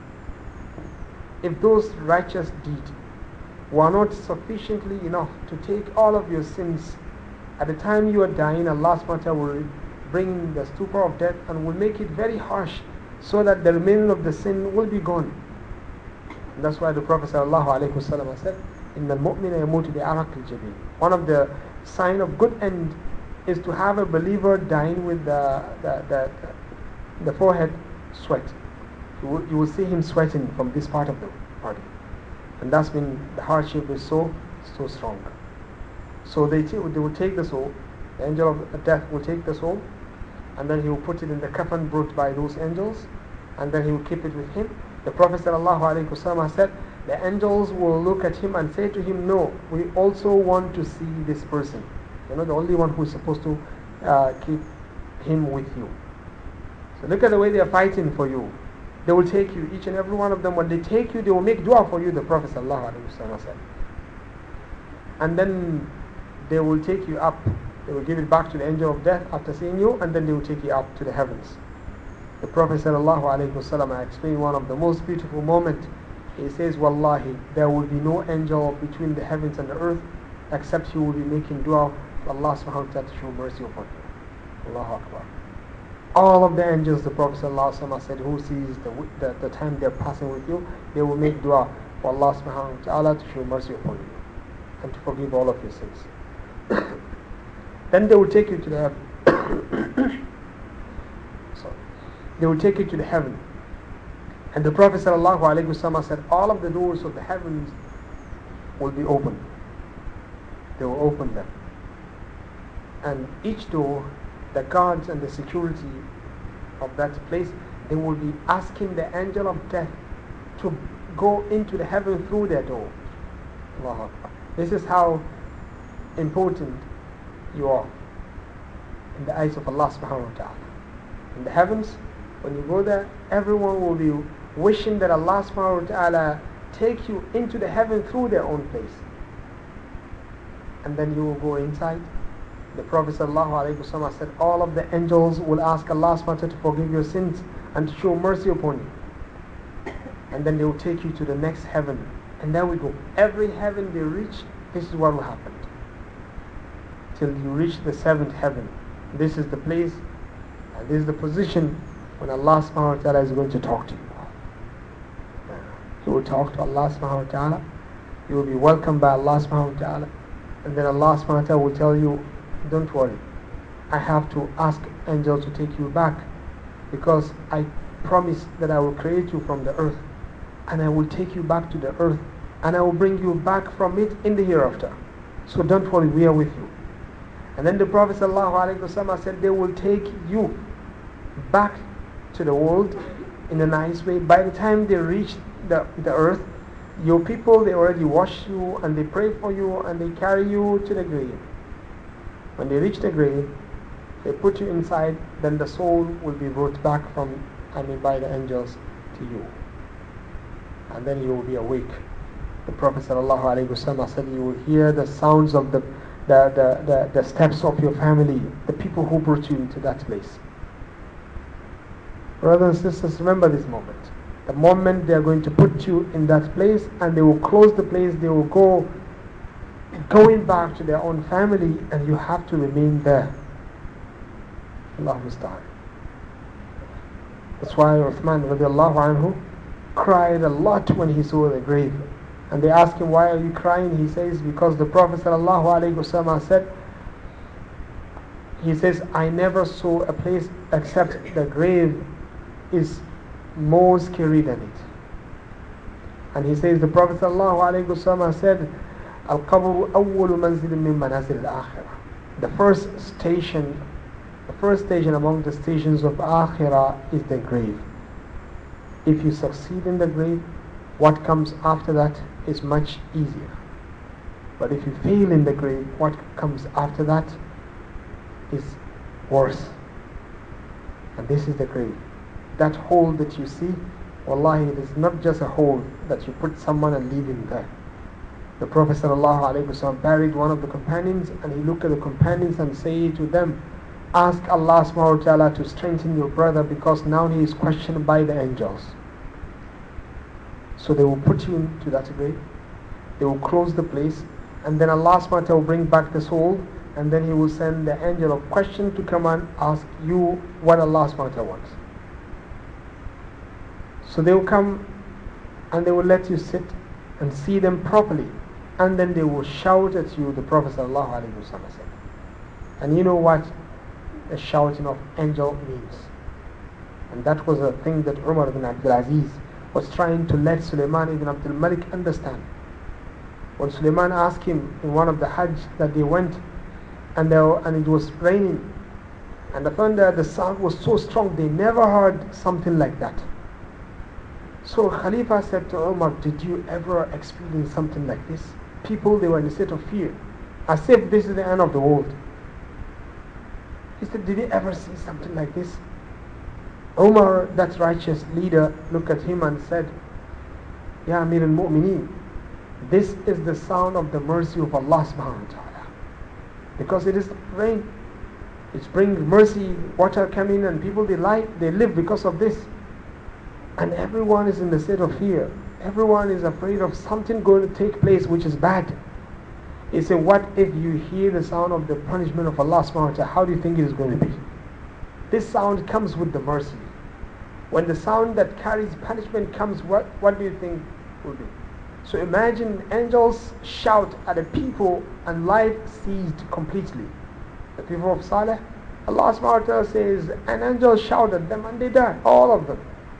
Speaker 1: If those righteous deeds were not sufficiently enough to take all of your sins, at the time you are dying, Allah subhanahu wa ta'ala will bring the stupor of death and will make it very harsh, so that the remaining of the sin will be gone. And that's why the Prophet sallallahu alaihi wasallam said, إِنَّ الْمُؤْمِنَ يَمُوتُ بِعَرَقِ الْجَبِينِ. One of the sign of good end is to have a believer dying with the, the, the, the forehead sweat. You will, you will see him sweating from this part of the body. And that's when the hardship is so, so strong. So they, t- they will take the soul, the angel of death will take the soul, and then he will put it in the coffin brought by those angels, and then he will keep it with him. The Prophet ﷺ said, the angels will look at him and say to him, no, we also want to see this person. You're not the only one who is supposed to uh, keep him with you. So look at the way they are fighting for you. They will take you, each and every one of them. When they take you, they will make dua for you, the Prophet ﷺ said. And then they will take you up. They will give it back to the angel of death after seeing you, and then they will take you up to the heavens. The Prophet ﷺ, I explained one of the most beautiful moments. He says, Wallahi, there will be no angel between the heavens and the earth, except he will be making dua for Allah subhanahu wa ta'ala to show mercy upon you. Allahu Akbar. All of the angels, the Prophet ﷺ said, who sees the, the, the time they are passing with you, they will make dua for Allah subhanahu wa ta'ala to show mercy upon you and to forgive all of your sins. Then they will take you to the heaven. Sorry. They will take you to the heaven. And the Prophet ﷺ said, all of the doors of the heavens will be open. They will open them. And each door, the guards and the security of that place, they will be asking the angel of death to go into the heaven through their door. Allahu Akbar. This is how important you are in the eyes of Allah subhanahu wa ta'ala. In the heavens, when you go there, everyone will be wishing that Allah subhanahu wa ta'ala take you into the heaven through their own place. And then you will go inside. The Prophet ﷺ said, all of the angels will ask Allah subhanahu wa ta'ala to forgive your sins and to show mercy upon you. And then they will take you to the next heaven. And then we go. Every heaven they reach, this is what will happen. Till you reach the seventh heaven. This is the place, and this is the position when Allah subhanahu wa ta'ala is going to talk to you. You will talk to Allah subhanahu wa ta'ala. You will be welcomed by Allah subhanahu wa ta'ala. And then Allah subhanahu wa ta'ala will tell you, don't worry. I have to ask angels to take you back, because I promise that I will create you from the earth, and I will take you back to the earth, and I will bring you back from it in the hereafter. So don't worry, we are with you. And then the Prophet ﷺ said they will take you back to the world in a nice way. By the time they reach the, the earth, your people, they already wash you and they pray for you and they carry you to the grave. When they reach the grave, they put you inside, then the soul will be brought back from, I mean by the angels to you. And then you will be awake. The Prophet ﷺ said you will hear the sounds of the, the, the, the, the steps of your family, the people who brought you into that place. Brothers and sisters, remember this moment. The moment they are going to put you in that place and they will close the place, they will go going back to their own family, and you have to remain there. Allahu Musta'an. That's why Uthman radiallahu anhu cried a lot when he saw the grave. And they asked him, why are you crying? He says, because the Prophet sallallahu alaihi wasallam said, he says, I never saw a place except the grave is more scary than it. And he says, the Prophet sallallahu alaihi wasallam said, Al-qabru awwalu manzil min manazil al-akhirah. The first station, the first station among the stations of akhirah is the grave. If you succeed in the grave, what comes after that is much easier. But if you fail in the grave, what comes after that is worse. And this is the grave. That hole that you see, wallahi, it is not just a hole that you put someone and leave him there. The Prophet ﷺ buried one of the companions, and he looked at the companions and said to them, ask Allah subhanahu wa ta'ala to strengthen your brother, because now he is questioned by the angels. So they will put you into that grave, they will close the place, and then Allah subhanahu wa ta'ala will bring back the soul, and then he will send the angel of question to come and ask you what Allah subhanahu wa ta'ala wants. So they will come and they will let you sit and see them properly, and then they will shout at you, the Prophet sallallahu alaihi wasallam said. And you know what the shouting of angel means. And that was a thing that Umar ibn Abdul Aziz was trying to let Sulaiman ibn Abdul Malik understand. When Sulaiman asked him in one of the Hajj that they went, and, there, and it was raining, and the thunder, the sound was so strong, they never heard something like that. So Khalifa said to Umar, did you ever experience something like this? People, they were in a state of fear, as if this is the end of the world. He said, did you ever see something like this? Umar, that righteous leader, looked at him and said, Ya Amir al-Mu'mineen, this is the sound of the mercy of Allah subhanahu wa ta'ala. Because it is rain, it's bringing mercy, water coming, and people, they live, they live because of this. And everyone is in the state of fear. Everyone is afraid of something going to take place which is bad. He said, what if you hear the sound of the punishment of Allah subhanahu wa ta'ala? How do you think it is going to be? This sound comes with the mercy. When the sound that carries punishment comes, what, what do you think will be? So imagine angels shout at the people and life ceased completely. The people of Saleh, Allah subhanahu wa ta'ala says, an angel shouted at them and they died, all of them.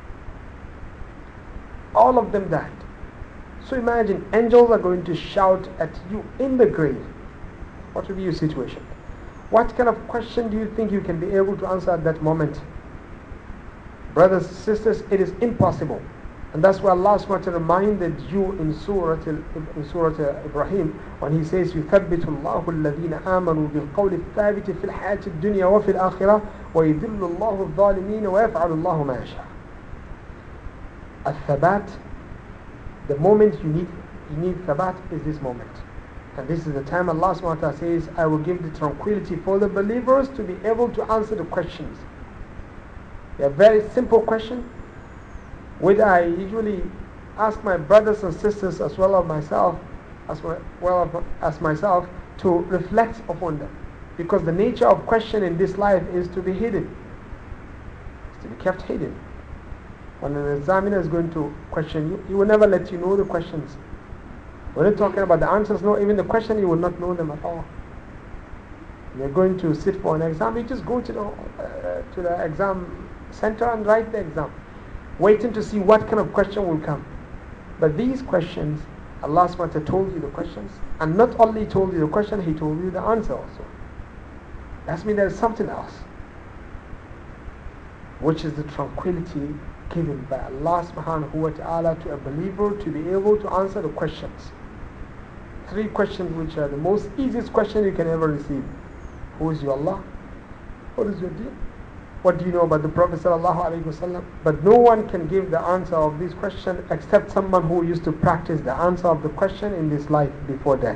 Speaker 1: All of them died. So imagine, angels are going to shout at you in the grave. What will be your situation? What kind of question do you think you can be able to answer at that moment? Brothers and sisters, it is impossible. And that's why Allah subhanahu wa ta'ala reminded you in Surah, in Surah Ibrahim, when He says, يُثَبِّتُ اللَّهُ الَّذِينَ آمَنُوا بِالْقَوْلِ الثَّابِتِ فِي الْحَيَاةِ الدُّنْيَا وَفِي الْآخِرَةِ وَيُذِلُّ اللَّهُ الظَّالِمِينَ وَيَفْعَلُ اللَّهُ مَا يَشَاءُ. Al-Thabat, the moment you need you need Thabat is this moment. And this is the time Allah subhanahu wa ta'ala says, I will give the tranquility for the believers to be able to answer the questions. A very simple question, which I usually ask my brothers and sisters as well as myself, as well as myself, to reflect upon them. Because the nature of question in this life is to be hidden. It's to be kept hidden. When an examiner is going to question you, he will never let you know the questions. When you're talking about the answers, no, even the question, you will not know them at all. You're going to sit for an exam, you just go to the, uh, to the exam center and write the exam, waiting to see what kind of question will come. But these questions, Allah subhanahu wa ta'ala told you the questions, and not only told you the question, He told you the answer also. That means there's something else, which is the tranquility given by Allah subhanahu wa ta'ala to a believer to be able to answer the questions. Three questions which are the most easiest question you can ever receive. Who is your Allah? What is your deen? What do you know about the Prophet sallallahu alaihi wasallam? But no one can give the answer of this question except someone who used to practice the answer of the question in this life before death.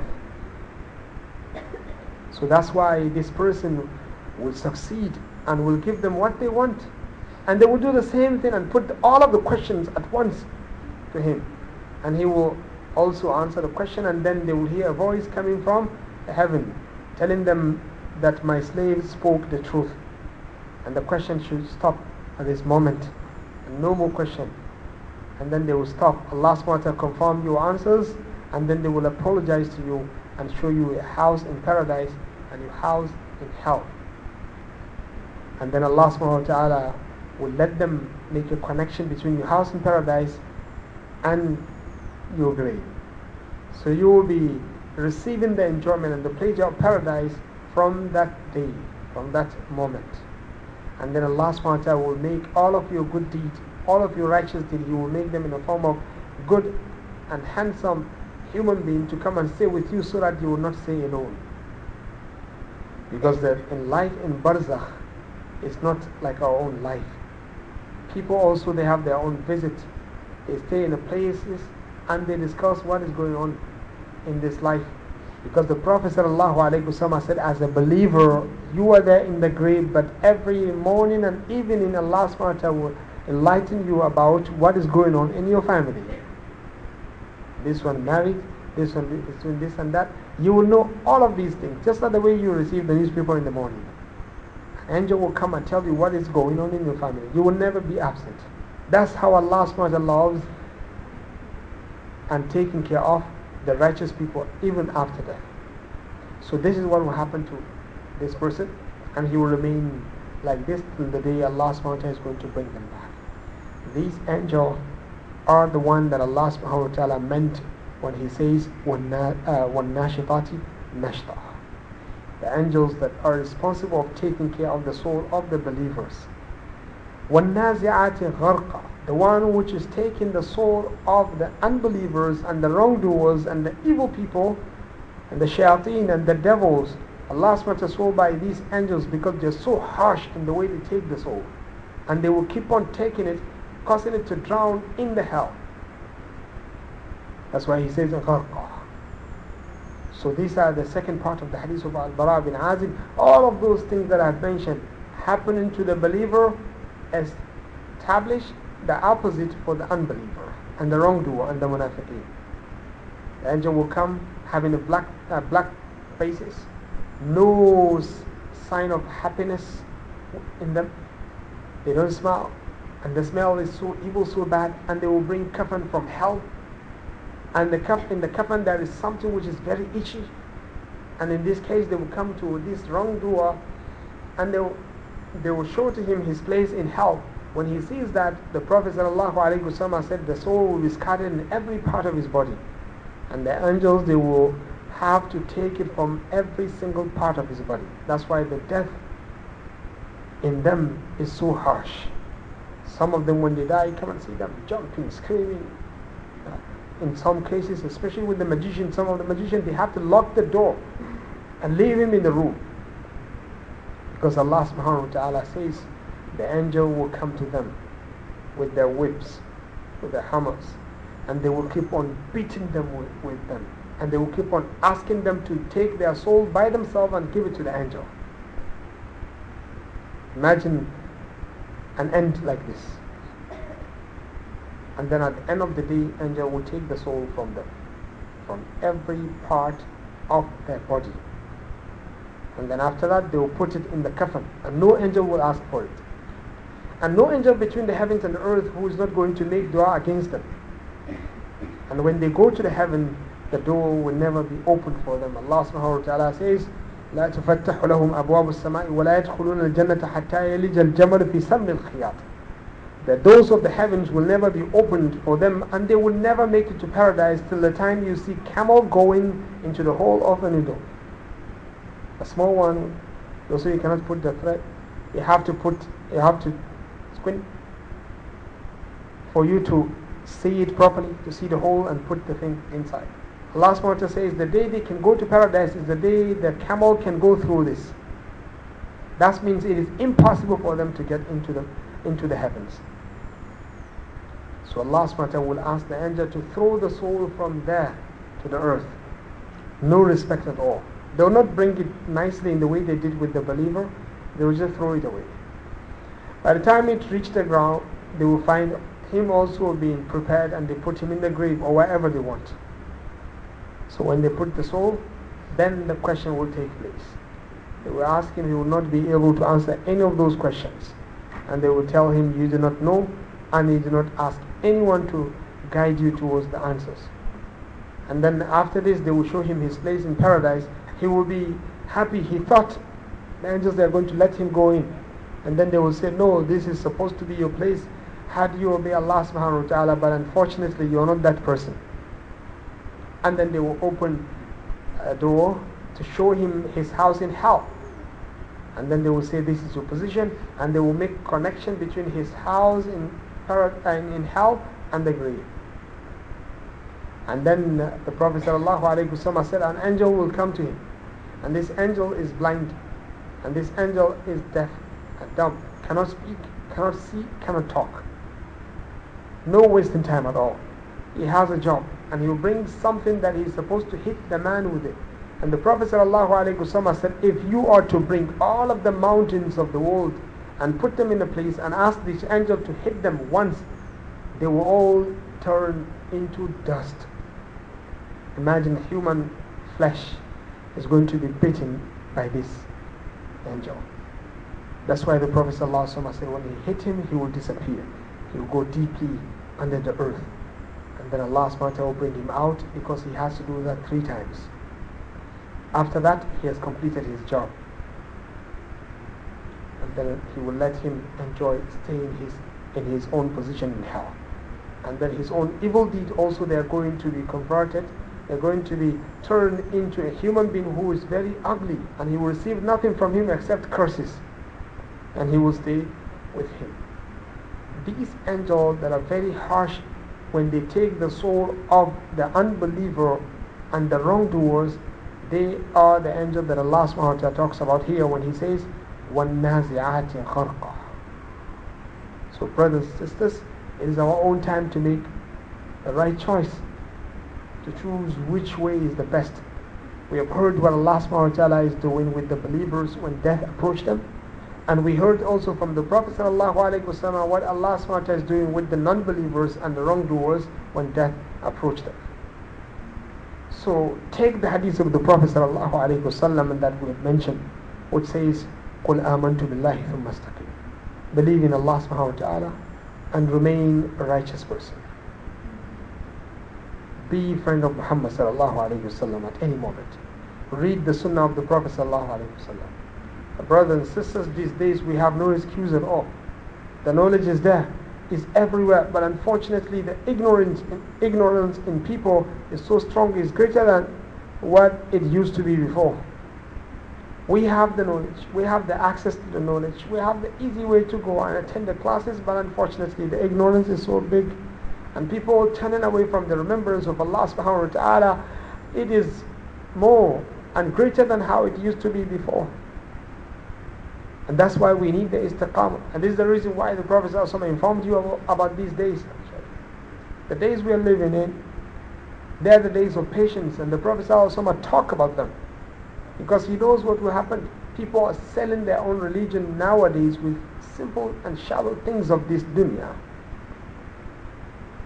Speaker 1: So that's why this person will succeed and will give them what they want. And they will do the same thing and put all of the questions at once to him. And he will also answer the question, and then they will hear a voice coming from heaven telling them that my slave spoke the truth. And the question should stop at this moment. And no more question. And then they will stop. Allah subhanahu wa ta'ala confirm your answers, and then they will apologize to you and show you a house in paradise and a house in hell. And then Allah subhanahu wa ta'ala will let them make a connection between your house in paradise and your grave. So you will be receiving the enjoyment and the pleasure of paradise from that day, from that moment. And then Allah subhanahu wa ta'ala will make all of your good deeds, all of your righteous deeds, He will make them in the form of good and handsome human being to come and stay with you, so that you will not stay alone. Because that in life in barzakh, it's not like our own life. People also, they have their own visit. They stay in the places and they discuss what is going on in this life. Because the Prophet ﷺ said, as a believer, you are there in the grave, but every morning and evening Allah subhanahu wa ta'ala will enlighten you about what is going on in your family. This one married, this one is doing this and that. You will know all of these things, just like the way you receive the newspaper in the morning. An angel will come and tell you what is going on in your family. You will never be absent. That's how Allah subhanahu wa ta'ala loves and taking care of the righteous people even after death. So this is what will happen to this person, and he will remain like this till the day Allah subhanahu wa ta'ala is going to bring them back. These angels are the one that Allah subhanahu wa ta'ala meant when He says وَالنَّاشِطَاتِ نَشْطًا, the angels that are responsible of taking care of the soul of the believers. وَالنَّازِعَاتِ غَرْقًا, the one which is taking the soul of the unbelievers and the wrongdoers and the evil people and the shayateen and the devils. Allah subhanahu wa ta'ala soul by these angels, because they're so harsh in the way they take the soul, and they will keep on taking it, causing it to drown in the hell. That's why He says غَرْقًا. So these are the second part of the hadith of Al-Bara bin Azib. All of those things that I've mentioned happening to the believer establish the opposite for the unbeliever and the wrongdoer and the munafiqeen. The angel will come having a black uh, black faces, no sign of happiness in them. They don't smile, and the smell is so evil, so bad. And they will bring kafan from hell, and the kaf in the kafan there is something which is very itchy. And in this case, they will come to this wrongdoer, and they will, they will show to him his place in hell. When he sees that, the Prophet ﷺ said the soul will be scattered in every part of his body, and the angels, they will have to take it from every single part of his body. That's why the death in them is so harsh. Some of them, when they die, you come and see them jumping, screaming. In some cases, especially with the magician, some of the magicians, they have to lock the door and leave him in the room, because Allah subhanahu wa ta'ala says the angel will come to them with their whips, with their hammers, and they will keep on beating them with, with them, and they will keep on asking them to take their soul by themselves and give it to the angel. Imagine an end like this. And then at the end of the day, angel will take the soul from them, from every part of their body. And then after that, they will put it in the coffin, and no angel will ask for it. And no angel between the heavens and the earth who is not going to make dua against them. And when they go to the heaven, the door will never be opened for them. Allah subhanahu wa ta'ala says, لا تفتح لهم أبواب السماء ولا يدخلون الجنة حتى يلج الجمل في سم الخياط. The doors of the heavens will never be opened for them, and they will never make it to paradise till the time you see camel going into the hole of a needle. A small one, also you cannot put the thread. You have to put, you have to squint for you to see it properly, to see the hole and put the thing inside. Allah subhanahu wa ta'ala says the day they can go to paradise is the day the camel can go through this. That means it is impossible for them to get into the into the heavens. So Allah subhanahu wa ta'ala will ask the angel to throw the soul from there to the earth. No respect at all. They will not bring it nicely in the way they did with the believer. They will just throw it away. By the time it reached the ground, they will find him also being prepared, and they put him in the grave or wherever they want. So when they put the soul, then the question will take place. They will ask him, he will not be able to answer any of those questions. And they will tell him, you do not know, and you do not ask anyone to guide you towards the answers. And then after this, they will show him his place in paradise. He will be happy. He thought the angels are going to let him go in. And then they will say, no, this is supposed to be your place. Had you obey Allah subhanahu wa ta'ala, but unfortunately you are not that person. And then they will open a door to show him his house in hell. And then they will say, this is your position, and they will make connection between his house in paradise, in hell, and the grave. And then uh, the Prophet ﷺ said, an angel will come to him, and this angel is blind, and this angel is deaf and dumb, cannot speak, cannot see, cannot talk. No wasting time at all. He has a job, and he will bring something that he is supposed to hit the man with it. And the Prophet ﷺ said, if you are to bring all of the mountains of the world and put them in a place and ask this angel to hit them once, they will all turn into dust. Imagine human flesh is going to be bitten by this angel. That's why the Prophet ﷺ said, when he hit him, he will disappear. He will go deeply under the earth. And then Allah subhanahu wa ta'ala will bring him out, because he has to do that three times. After that, he has completed his job. And then he will let him enjoy staying his, in his own position in hell. And then his own evil deed also, they are going to be converted. They're going to be turned into a human being who is very ugly, and he will receive nothing from him except curses. And he will stay with him. These angels that are very harsh, when they take the soul of the unbeliever and the wrongdoers, they are the angels that Allah subhanahu wa ta'ala talks about here when he says, وَالنَّازِعَاتِ غَرْقًا. So brothers and sisters, it is our own time to make the right choice, to choose which way is the best. We have heard what Allah subhanahu wa ta'ala is doing with the believers when death approached them. And we heard also from the Prophet sallallahu alaihi wasallam what Allah subhanahu wa ta'ala is doing with the non-believers and the wrongdoers when death approached them. So take the hadith of the Prophet sallallahu alaihi wasallam that we have mentioned, which says, قُلْ آمَنْتُ بِاللَّهِ ثُمَّ اسْتَقِيمُ. Believe in Allah subhanahu wa ta'ala and remain a righteous person. Be a friend of Muhammad sallallahu alaihi wasallam at any moment. Read the sunnah of the Prophet sallallahu alaihi wasallam. Brothers and sisters, these days we have no excuse at all. The knowledge is there, is everywhere, but unfortunately the ignorance in, ignorance in people is so strong, is greater than what it used to be before. We have the knowledge, we have the access to the knowledge, we have the easy way to go and attend the classes, but unfortunately the ignorance is so big, and people turning away from the remembrance of Allah subhanahu wa ta'ala. It is more and greater than how it used to be before. And that's why we need the istiqamah. And this is the reason why the Prophet ﷺ informed you about, about these days. The days we are living in, they are the days of patience. And the Prophet ﷺ talk about them, because he knows what will happen. People are selling their own religion nowadays with simple and shallow things of this dunya.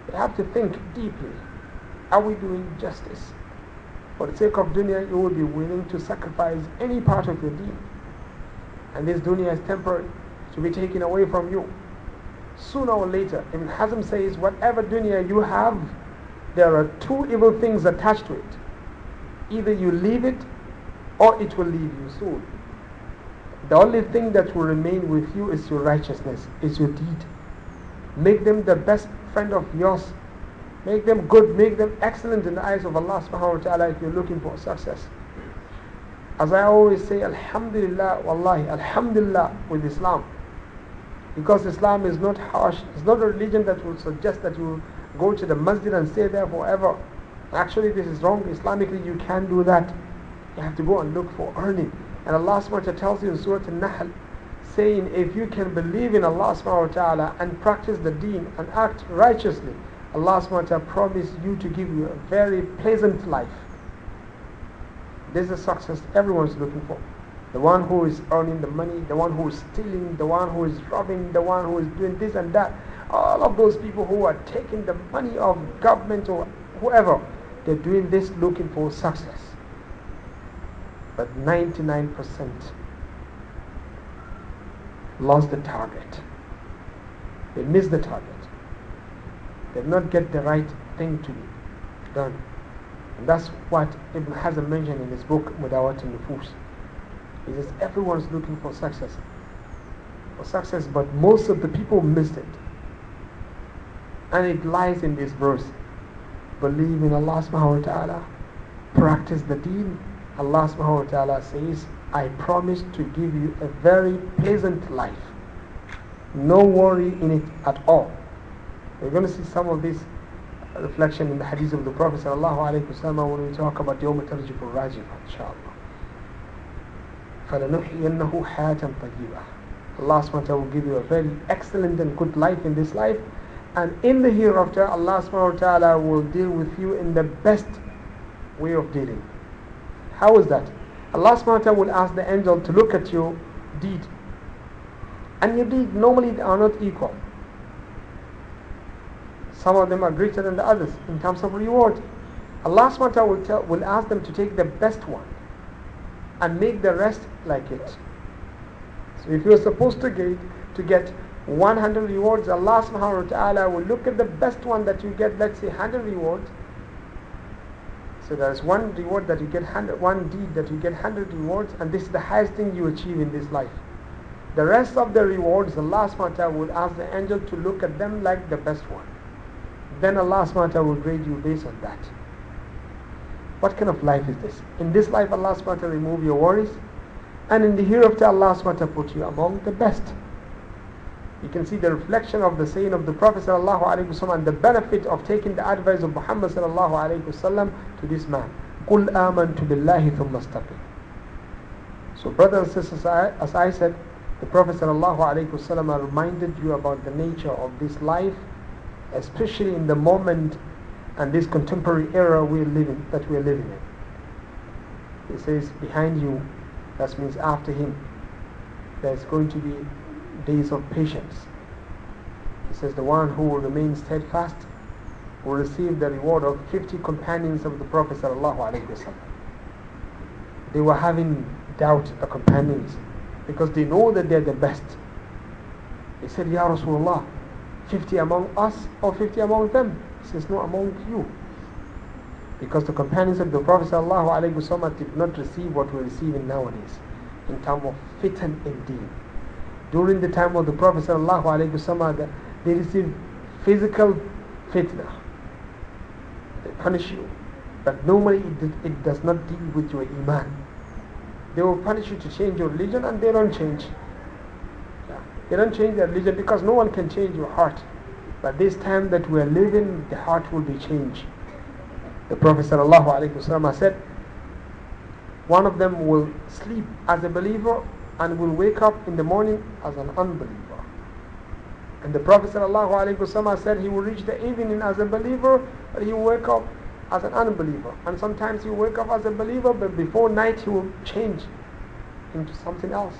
Speaker 1: You have to think deeply. Are we doing justice? For the sake of dunya, you will be willing to sacrifice any part of your deen. And this dunya is temporary, to be taken away from you. Sooner or later, Ibn Hazm says, whatever dunya you have, there are two evil things attached to it. Either you leave it, or it will leave you soon. The only thing that will remain with you is your righteousness, is your deed. Make them the best friend of yours. Make them good, make them excellent in the eyes of Allah subhanahu wa ta'ala if you're looking for success. As I always say, Alhamdulillah, Wallahi, Alhamdulillah with Islam. Because Islam is not harsh. It's not a religion that will suggest that you go to the masjid and stay there forever. Actually, this is wrong. Islamically, you can't do that. You have to go and look for earning. And Allah subhanahu wa ta'ala tells you in Surah An-Nahl, saying, if you can believe in Allah subhanahu wa ta'ala and practice the deen and act righteously, Allah subhanahu wa ta'ala promised you to give you a very pleasant life. This is a success everyone's looking for. The one who is earning the money, the one who is stealing, the one who is robbing, the one who is doing this and that. All of those people who are taking the money of government or whoever, they're doing this looking for success. But ninety-nine percent lost the target. They missed the target. They did not get the right thing to be done. And that's what Ibn Hazm mentioned in his book, Mudawat al-Nufus. He says everyone's looking for success. For success, but most of the people missed it. And it lies in this verse. Believe in Allah subhanahu wa ta'ala. Practice the deen. Allah subhanahu wa ta'ala says, I promise to give you a very pleasant life. No worry in it at all. We're going to see some of this reflection in the hadith of the Prophet sallallahu alaihi wasallam when we talk about يوم ترجف الراجفة inshallah. فَلَنُحْيِيَنَّهُ حَيَاةً طَيِّبَةً. Allah subhanahu wa ta'ala will give you a very excellent and good life in this life, and in the hereafter Allah subhanahu wa ta'ala will deal with you in the best way of dealing. How is that? Allah subhanahu wa ta'ala will ask the angel to look at your deed, and your deed normally they are not equal. Some of them are greater than the others in terms of reward. Allah subhanahu wa ta'ala will, tell, will ask them to take the best one and make the rest like it. So if you're supposed to get, to get one hundred rewards, Allah subhanahu wa ta'ala will look at the best one that you get, let's say one hundred rewards. So there's one reward that you get, one hundred, one deed that you get one hundred rewards, and this is the highest thing you achieve in this life. The rest of the rewards, Allah subhanahu wa ta'ala will ask the angel to look at them like the best one. Then Allah subhanahu wa ta'ala will grade you based on that. What kind of life is this? In this life Allah subhanahu wa ta'ala remove your worries, and in the hereafter Allah subhanahu wa ta'ala put you among the best. You can see the reflection of the saying of the Prophet sallallahu alaihi wasallam and the benefit of taking the advice of Muhammad sallallahu alaihi wasallam to this man. قُلْ آمَنْتُ بِاللَّهِ ثُمَّ اسْتَقِمْ. So brothers and sisters, as I said, the Prophet sallallahu alaihi wasallam reminded you about the nature of this life, especially in the moment and this contemporary era we're living, that we're living in. He says, behind you, that means after him, there's going to be days of patience. He says, the one who will remain steadfast will receive the reward of fifty companions of the Prophet sallallahu alaihi wasallam. They were having doubt, the companions, because they know that they're the best. They said, Ya Rasulullah, fifty among us or fifty among them? He says, no, among you. Because the companions of the Prophet ﷺ did not receive what we're receiving nowadays in terms of fitan in deen. During the time of the Prophet ﷺ, they received physical fitna. They punish you. But normally it, did, it does not deal with your iman. They will punish you to change your religion, and they don't change. They don't change their religion because no one can change your heart. But this time that we are living, the heart will be changed. The Prophet ﷺ said, one of them will sleep as a believer and will wake up in the morning as an unbeliever. And the Prophet ﷺ said he will reach the evening as a believer, but he will wake up as an unbeliever. And sometimes he will wake up as a believer, but before night he will change into something else.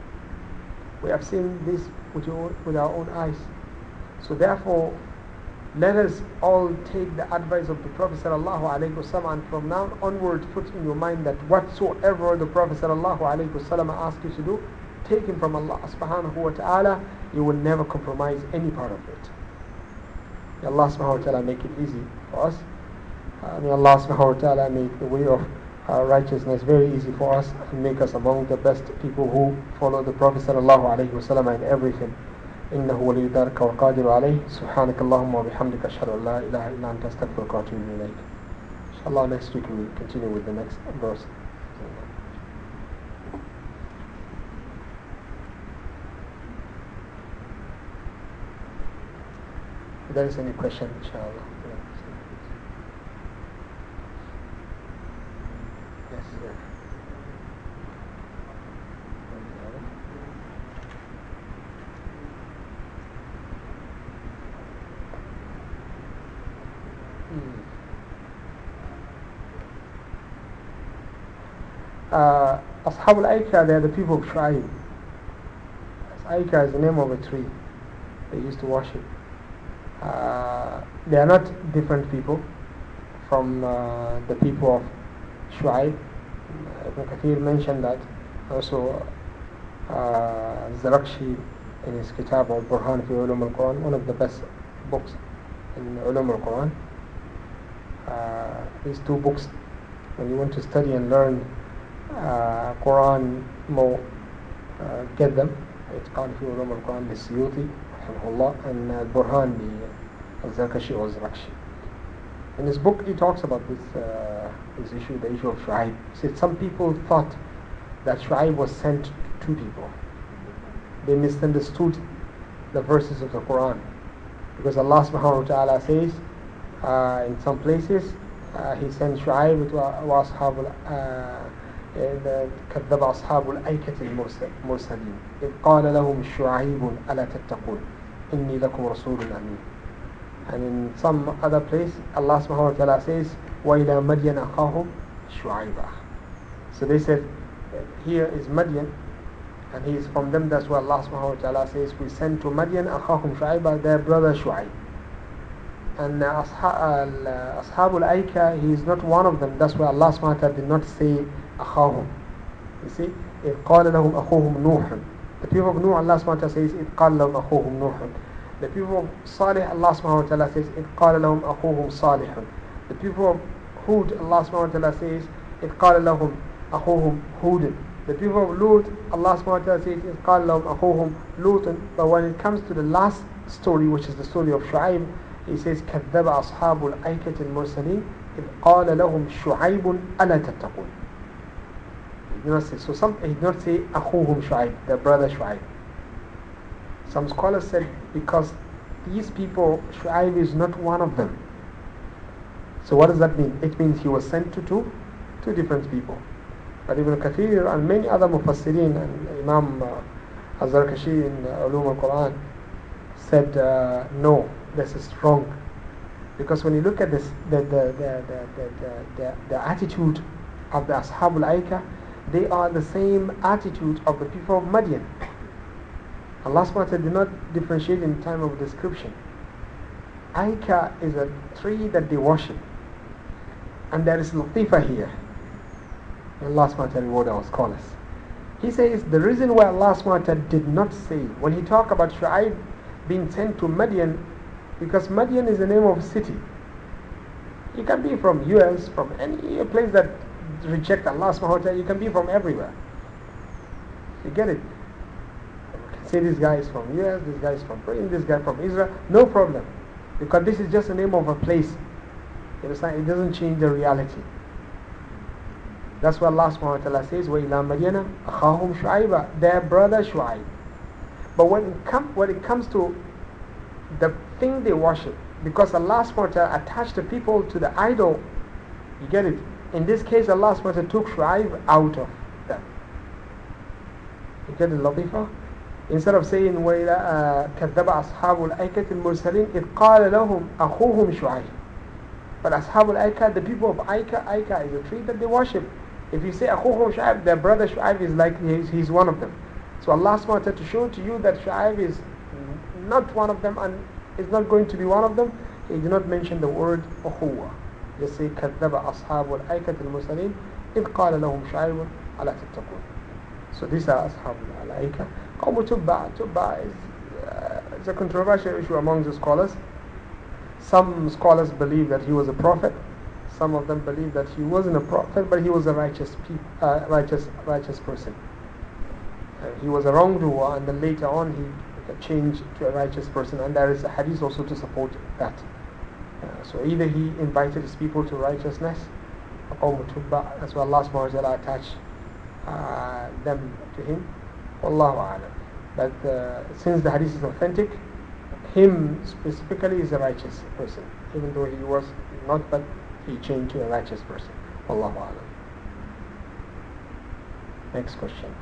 Speaker 1: We have seen this with, your, with our own eyes. So therefore, let us all take the advice of the Prophet sallallahu alaihi wasallam, and from now onward put in your mind that whatsoever the Prophet sallallahu alaihi wasallam asks you to do, take him from Allah subhanahu wa ta'ala. You will never compromise any part of it. May Allah subhanahu wa ta'ala make it easy for us. Uh, may Allah subhanahu wa ta'ala make the way of uh, righteousness very easy for us, and make us among the best people who follow the Prophet sallallahu alaihi wasallam in everything. إنه ولي ذلك والقادر عليه. سبحانك اللهم وبحمدك أشهد أن لا إله إلا أنت أستغفرك وأتوب إليك. Inshallah, next week we will continue with the next verse. If there is any question, inshallah. Yes, sir. Uh, Ashab al-Aika, they are the people of Shu'aib. Aika is the name of a tree they used to worship. Uh, they are not different people from uh, the people of Shu'aib. Ibn Kathir mentioned that. Also, uh, Zarakshi in his kitab al-Burhan fi Ulum al-Quran, one of the best books in Ulum al-Quran. Uh, these two books, when you want to study and learn uh, Quran more, uh, get them. It's called fi Ulum al-Quran, the Suyuti rahimahullah, and uh, Burhan, the Zarkashi or Zarakshi. In his book, he talks about this uh, this issue, the issue of Shu'aib. He said some people thought that Shu'aib was sent to two people. They misunderstood the verses of the Quran, because Allah subhanahu wa ta'ala says uh, in some places uh, He sent Shu'aib wa ashabul كذب أصحاب الأيكة المرسلين إذ قال لهم شعيب ألا تتقون إني لكم رسول أمين. And in some other place, Allah subhanahu wa ta'ala says, وَإِلَى مَدْيَنَ أَخَاهُمْ شُعَيْبًا. So they said, here is Madian, and he is from them. That's why Allah subhanahu wa ta'ala says, we send to Madian أَخَاهُمْ شُعَيْبًا, their brother Shu'aib. And uh, Ashab al-Aika, he is not one of them. That's why Allah subhanahu wa ta'ala did not say أَخَاهُمْ. You see, إِذْ قَالَ لَهُمْ أَخُوهُمْ نُوحٌ. The people of Nuh, Allah subhanahu wa ta'ala says, إِذْ قَالَ لَهُمْ أَخُوهُمْ نُوحٌ. The people of Salih, Allah subhanahu wa ta'ala says, إِذْ قَالَ لَهُمْ أَخُوهُمْ صَالِحٌ. The people of Hud, Allah subhanahu wa ta'ala says, إِذْ قَالَ لَهُمْ أَخُوهُمْ هُودٌ. The people of Lut, Allah subhanahu wa ta'ala says, إِذْ قَالَ لَهُمْ أَخُوهُمْ لُوطٌ. But when it comes to the last story, which is the story of Shu'aib, he says, كَذَّبَ أَصْحَابُ الْأَيْكَةِ الْمُرْسَلِينَ إِذْ قَالَ لَهُمْ شُعَيْبٌ أَلَا تَتَّقُونَ. He did not say, so some, he did not say أَخُوهُمْ Shu'aib, their brother Shu'aib. Some scholars said because these people, Shu'aib is not one of them. So what does that mean? It means he was sent to two, two different people. But Ibn Kathir and many other Mufassirin and Imam uh, Az-Zarkashi in uh, Ulum al-Quran said uh, no, this is wrong. Because when you look at this, the, the, the, the, the, the, the attitude of the Ashab al-Aika, they are the same attitude of the people of Madian. Allah subhanahu wa ta'ala did not differentiate in time of description. Aika is a tree that they worship. And there is Latifa here. Allah subhanahu wa ta'ala reward our scholars. He says the reason why Allah subhanahu wa ta'ala did not say, when he talked about Shu'aib being sent to Madian, because Madian is the name of a city. You can be from U S, from any place that reject Allah subhanahu wa ta'ala, you can be from everywhere. You get it? Say this guy is from U S, this guy is from Britain, this guy from Israel, no problem. Because this is just the name of a place. You understand? It doesn't change the reality. That's why Allah subhanahu wa ta'ala says, وَإِلَى مَدْيَنَ أَخَاهُمْ شُعَيْبًا, their brother Shu'aib. But when it, com- when it comes to the thing they worship, because Allah subhanahu wa ta'ala attached the people to the idol, you get it? In this case, Allah subhanahu wa ta'ala took Shu'aib out of them. You get it, Latifa? Instead of saying وَإِلَى كَذَّبَ أَصْحَابُ الْأَيْكَةِ الْمُرْسَلِينَ إِذْ قَالَ لَهُمْ أَخُوهُمْ شُعَيْبٌ. But Ashab al-Aika, the people of Aika, Aika is a tree that they worship. If you say أَخُوهُمْ Shu'aib, their brother Shu'aib is like he's, he's one of them. So Allah subhanahu wa ta'ala to show to you that Shu'aib is not one of them and is not going to be one of them, he did not mention the word أخوة. Just say كذب أصحاب الأيكة المرسلين إذ قال لهم شعيب ألا تتقون. So these are أصحاب الأيكة. قوم تبع. تبع is, uh, is a controversial issue among the scholars. Some scholars believe that he was a prophet. Some of them believe that he wasn't a prophet, but he was a righteous, pe- uh, righteous, righteous person. Uh, he was a wrongdoer, and then later on he changed to a righteous person. And there is a hadith also to support that. Uh, so either he invited his people to righteousness, that's why Allah subhanahu wa ta'ala attached uh, them to him. Wallahu a'lam. But uh, since the hadith is authentic, him specifically is a righteous person, even though he was not, but he changed to a righteous person. Wallahu a'lam. Next question.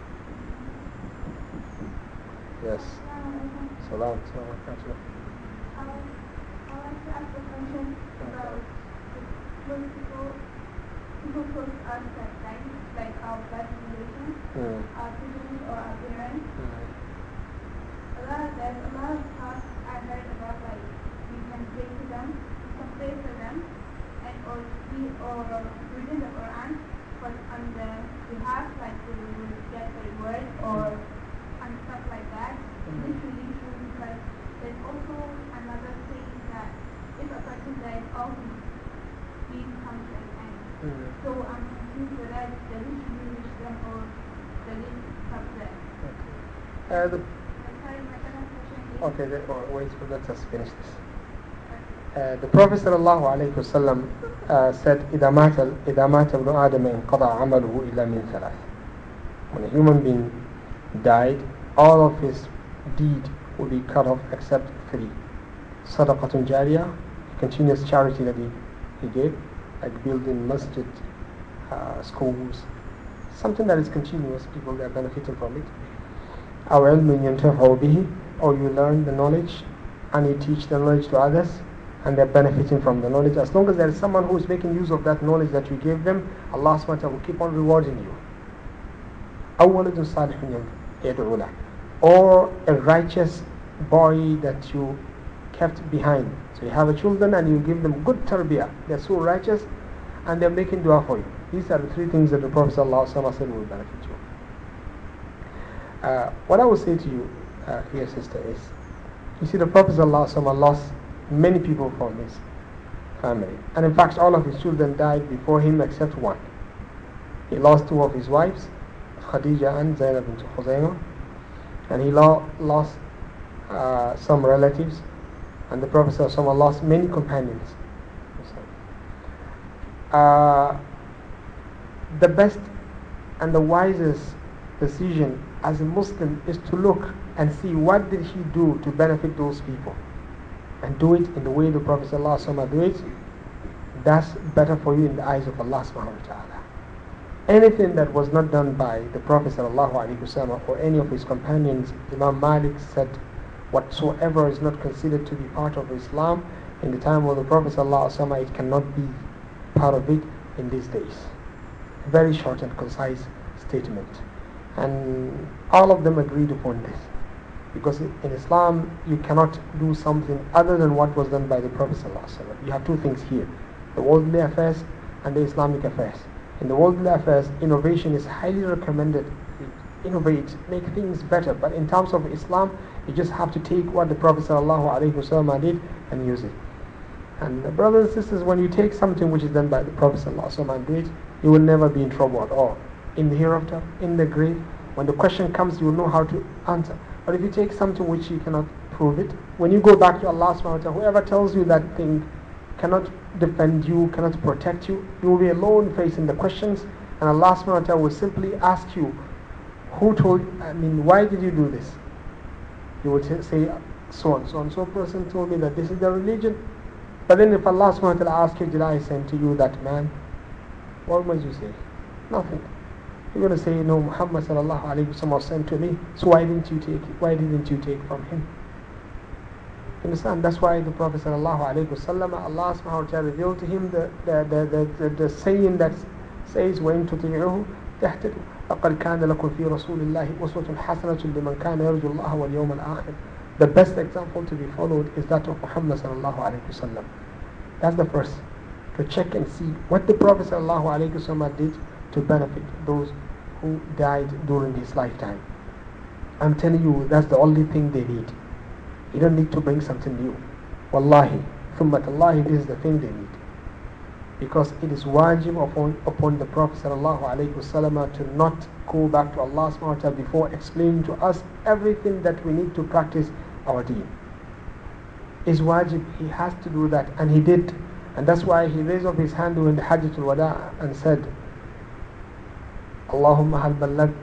Speaker 1: Yes. Salam. Salam.
Speaker 2: I like to ask a question about when people, people told us that like, like our blood relation,
Speaker 1: Mm.
Speaker 2: our siblings or our parents.
Speaker 1: Mm.
Speaker 2: A lot of there's a lot of talk I heard about like we can pray to them, we can pray for them, and or we or reading the Quran, but on the behalf like we will get a word or and stuff like that.
Speaker 1: Mm.
Speaker 2: This really true because there's also another thing that if a person dies, all his deeds come to an end.
Speaker 1: Mm.
Speaker 2: So I'm confused whether does it really reach them or does it stop there?
Speaker 1: Okay. Uh, the,
Speaker 2: Sorry, my second question is
Speaker 1: okay, the, oh, wait, let us finish this. Uh, the Prophet sallallahu alaihi wasallam uh, said, إذا مات إذا مات ابن آدم انقطع عمله إلا من ثلاث. When a human being died, all of his deed will be cut off except three. Sadaqatun jariyah, continuous charity that he, he gave, like building masjid, uh, schools, something that is continuous, people that are benefiting from it. أو علم ينتفع به, or you learn the knowledge and you teach the knowledge to others and they're benefiting from the knowledge. As long as there is someone who is making use of that knowledge that you gave them, Allah subhanahu wa ta'ala will keep on rewarding you. أو ولد صالح يدعو له, or a righteous boy that you kept behind. So you have a children and you give them good tarbiyah. They're so righteous and they're making dua for you. These are the three things that the Prophet ﷺ said will benefit you. Uh, what I would say to you, uh, dear sister, is, you see, the Prophet ﷺ lost many people from his family. And in fact, all of his children died before him except one. He lost two of his wives, Khadija and Zainab bint Khuzaymah. And he lo- lost uh, some relatives. And the Prophet ﷺ lost many companions. Uh, the best and the wisest decision as a Muslim is to look and see what did he do to benefit those people, and do it in the way the Prophet ﷺ do it. That's better for you in the eyes of Allah subhanahu wa ta'ala. Anything that was not done by the Prophet ﷺ or any of his companions, Imam Malik said, whatsoever is not considered to be part of Islam in the time of the Prophet ﷺ, it cannot be part of it in these days. Very short and concise statement. And all of them agreed upon this. Because in Islam, you cannot do something other than what was done by the Prophet ﷺ. You have two things here, the worldly affairs and the Islamic affairs. In the worldly affairs, innovation is highly recommended. Innovate, make things better. But in terms of Islam, you just have to take what the Prophet ﷺ did and use it. And uh, brothers and sisters, when you take something which is done by the Prophet ﷺ and do it, you will never be in trouble at all. In the hereafter, in the grave, when the question comes, you will know how to answer. But if you take something which you cannot prove it, when you go back to Allah subhanahu wa ta'ala, whoever tells you that thing cannot defend you, cannot protect you, you will be alone facing the questions, and Allah subhanahu wa ta'ala will simply ask you, who told you, I mean, why did you do this? You will t- say, so and so and so person told me that this is the religion. But then if Allah subhanahu wa ta'ala asks you, did I send to you that man? What must you say? Nothing. You're going to say, no, Muhammad sallallahu alayhi wa sallam was sent to me, so why didn't you take it? Why didn't you take from him? You understand? That's why the Prophet sallallahu alayhi wa sallam, Allah subhanahu wa ta'ala revealed to him the, the, the, the, the, the saying that says, وَإِن تُطِيعُهُ تَهْتَدُوا لَقَدْ كَانَ لَكُمْ فِي رَسُولِ اللَّهِ أُسْوَةٌ حَسَنَةٌ لِمَنْ كَانَ يَرْجُو اللَّهَ وَالْيَوْمَ الْآخِرَ The best example to be followed is that of Muhammad sallallahu alaihi wasallam. That's the first. To check and see what the Prophet sallallahu alaihi wasallam did to benefit those who died during his lifetime. I'm telling you, that's the only thing they need. You don't need to bring something new. Wallahi, thumma tallahi, this is the thing they need. Because it is wajib upon, upon the Prophet sallallahu alaihi wasallam to not go back to Allah subhanahu wa ta'ala before explaining to us everything that we need to practice our deen. It's wajib, he has to do that, and he did. And that's why he raised up his hand during the Hajjatul Wada and said, Allahumma hal ballagt.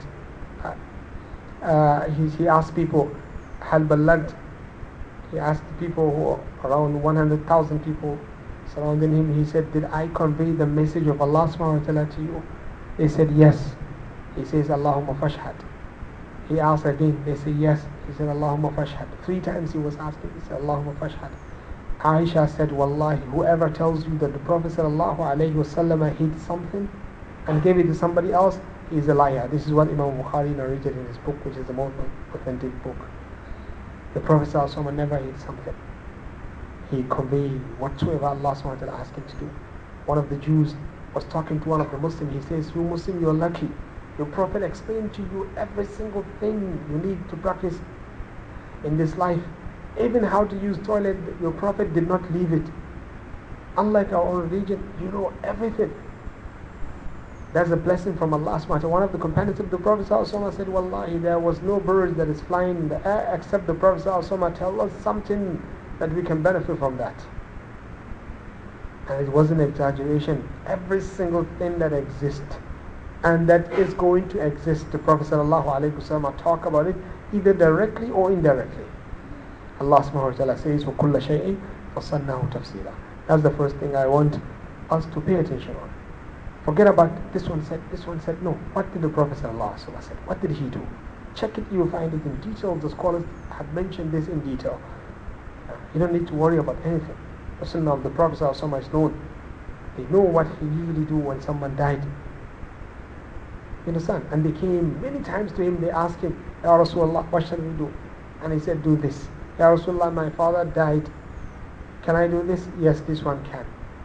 Speaker 1: Uh, he, he asked people, hal ballagt. He asked the people who around one hundred thousand people surrounding him, he said, did I convey the message of Allah subhanahu wa ta'ala to you? They said, yes. He says, Allahumma fashhad. He asked again, they say yes. He said, Allahumma fashhad. Three times he was asking, he said, Allahumma fashhad. Aisha said, Wallahi, whoever tells you that the Prophet sallallahu alayhi wasallam hid something and gave it to somebody else, he is a liar. This is what Imam Bukhari narrated in his book, which is the most authentic book. The Prophet sallallahu alayhi wasallam never hid something. He conveyed whatsoever Allah subhanahu wa ta'ala asked him to do. One of the Jews was talking to one of the Muslims. He says, you Muslim, you're lucky. Your Prophet explained to you every single thing you need to practice in this life. Even how to use toilet, your Prophet did not leave it. Unlike our own religion, you know everything. That's a blessing from Allah subhanahu wa ta'ala. One of the companions of the Prophet said, Wallahi, there was no bird that is flying in the air except the Prophet tell us something that we can benefit from that. And it wasn't an exaggeration. Every single thing that exists and that is going to exist, the Prophet ﷺ talk about it either directly or indirectly. Allah subhanahu wa ta'ala says, وَكُلَّ شَيْءٍ فَصَلْنَاهُ تَفْصِيلًا. That's the first thing I want us to pay attention on. Forget about this one said, this one said. No, what did the Prophet ﷺ say? What did he do? Check it, you will find it in detail. The scholars have mentioned this in detail. You don't need to worry about anything. The Sunnah of the Prophet ﷺ is known. They know what he usually do when someone died. You understand? And they came many times to him, they asked him, Ya Rasulullah, what shall we do? And he said, do this. Ya Rasulullah, my father died. Can I do this? Yes, this one can.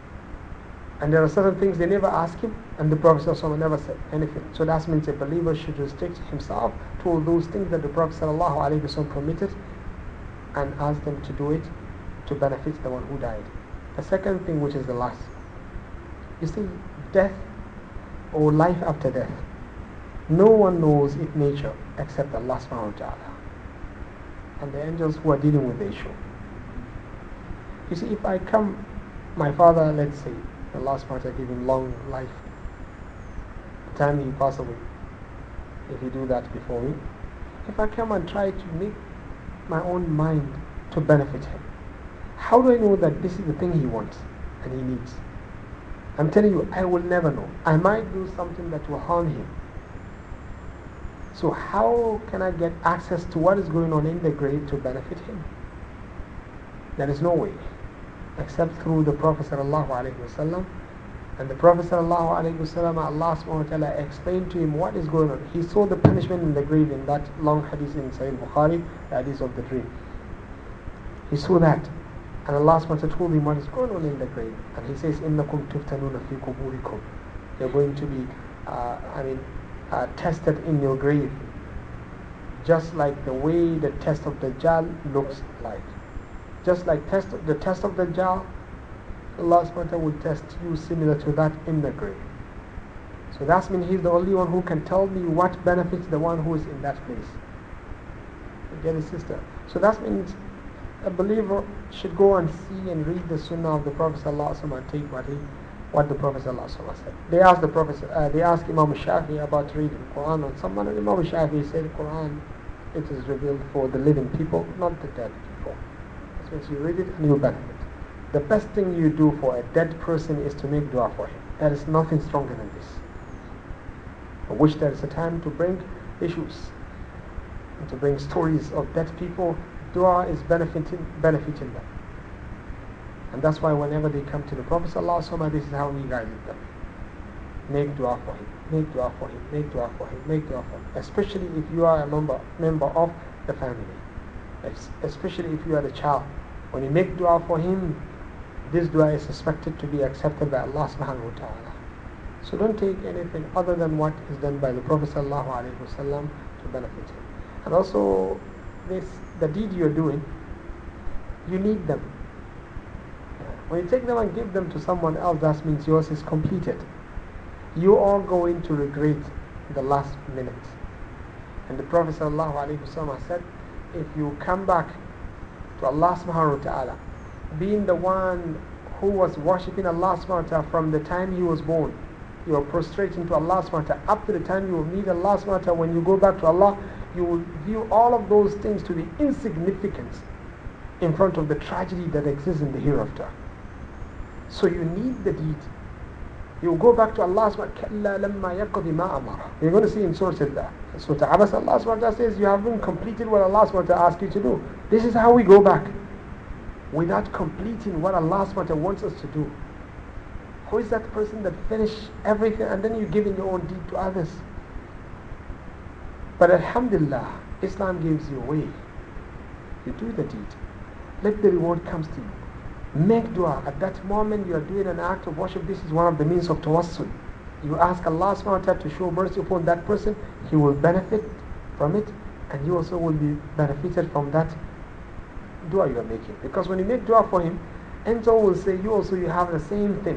Speaker 1: And there are certain things they never ask him, and the Prophet ﷺ never said anything. So that means a believer should restrict himself to all those things that the Prophet ﷺ permitted and ask them to do it to benefit the one who died. The second thing, which is the last, you see, death or life after death, no one knows its nature except Allah subhanahu wa ta'ala and the angels who are dealing with the issue. You see, if I come, my father, let's say, Allah subhanahu wa ta'ala give him long life, the time he pass away, if he do that before me, if I come and try to make my own mind to benefit him, how do I know that this is the thing he wants and he needs? I'm telling you, I will never know. I might do something that will harm him. So how can I get access to what is going on in the grave to benefit him? There is no way except through the Prophet sallallahu alaihi wasallam. And the Prophet sallallahu alaihi wasallam, Allah subhanahu wa ta'ala explained to him what is going on. He saw the punishment in the grave in that long hadith in Sahih Bukhari, the hadith of the dream. He saw that. And Allah subhanahu wa ta'ala told him what is going on in the grave. And he says, إِنَّكُمْ تُفْتَنُونَ فِي قُبُورِكُمْ. You're going to be, uh, I mean, uh, tested in your grave. Just like the way the test of Dajjal looks like. Just like test, the test of Dajjal, Allah subhanahu wa ta'ala will test you similar to that in the grave. So that means He's the only one who can tell me what benefits the one who is in that place. You get it, sister? So that means a believer should go and see and read the Sunnah of the Prophet ﷺ and take what he, what the Prophet ﷺ said. They asked the Prophet, uh, they asked Imam Shafi about reading Quran on someone, and Imam Shafi said, Quran, it is revealed for the living people, not the dead people. That means you read it and you benefit. The best thing you do for a dead person is to make dua for him. There is nothing stronger than this. For which there is a time to bring issues and to bring stories of dead people. Dua is benefiting, benefiting them. And that's why whenever they come to the Prophet ﷺ, this is how we guided them. Make dua for him, make dua for him, make dua for him, make dua for him. Especially if you are a member, member of the family. Es- especially if you are the child. When you make dua for him, this dua is expected to be accepted by Allah subhanahu wa ta'ala. So don't take anything other than what is done by the Prophet sallallahu alaihi wasallam to benefit him. And also, this the deed you're doing, you need them. When you take them and give them to someone else, that means yours is completed. You are going to regret the last minute. And the Prophet ﷺ said, if you come back to Allah subhanahu wa ta'ala, being the one who was worshipping Allah subhanahu wa ta'ala from the time he was born, you are prostrating to Allah subhanahu wa ta'ala up to the time you will meet Allah subhanahu wa ta'ala. When you go back to Allah, you will view all of those things to be insignificant in front of the tragedy that exists in the hereafter. So you need the deed. You go back to Allah subhanahu wa ta'ala. You're going to see in Surah Al-Dah. Surah Abbas, Allah subhanahu wa ta'ala says, you haven't completed what Allah subhanahu wa ta'ala asked you to do. This is how we go back. Without completing what Allah subhanahu wa ta'ala wants us to do. Who is that person that finished everything and then you give in your own deed to others? But alhamdulillah, Islam gives you a way. You do the deed. Let the reward comes to you. Make dua. At that moment you are doing an act of worship. This is one of the means of tawassul. You ask Allah subhanahu wa ta'ala to show mercy upon that person. He will benefit from it, and you also will be benefited from that dua you are making. Because when you make dua for him, angel will say you also you have the same thing.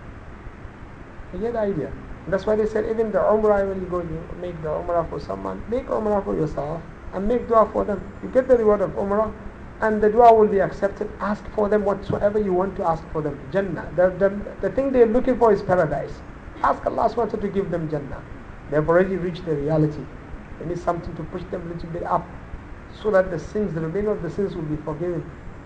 Speaker 1: You get the idea? And that's why they said even the umrah, when you go you make the umrah for someone, make umrah for yourself and make dua for them. You get the reward of umrah, and the dua will be accepted. Ask for them whatsoever you want to ask for them. Jannah. The, the, the thing they're looking for is paradise. Ask Allah subhanahu wa ta'ala to give them Jannah. They've already reached the reality. They need something to push them a little bit up, so that the sins, the remainder of the sins will be forgiven.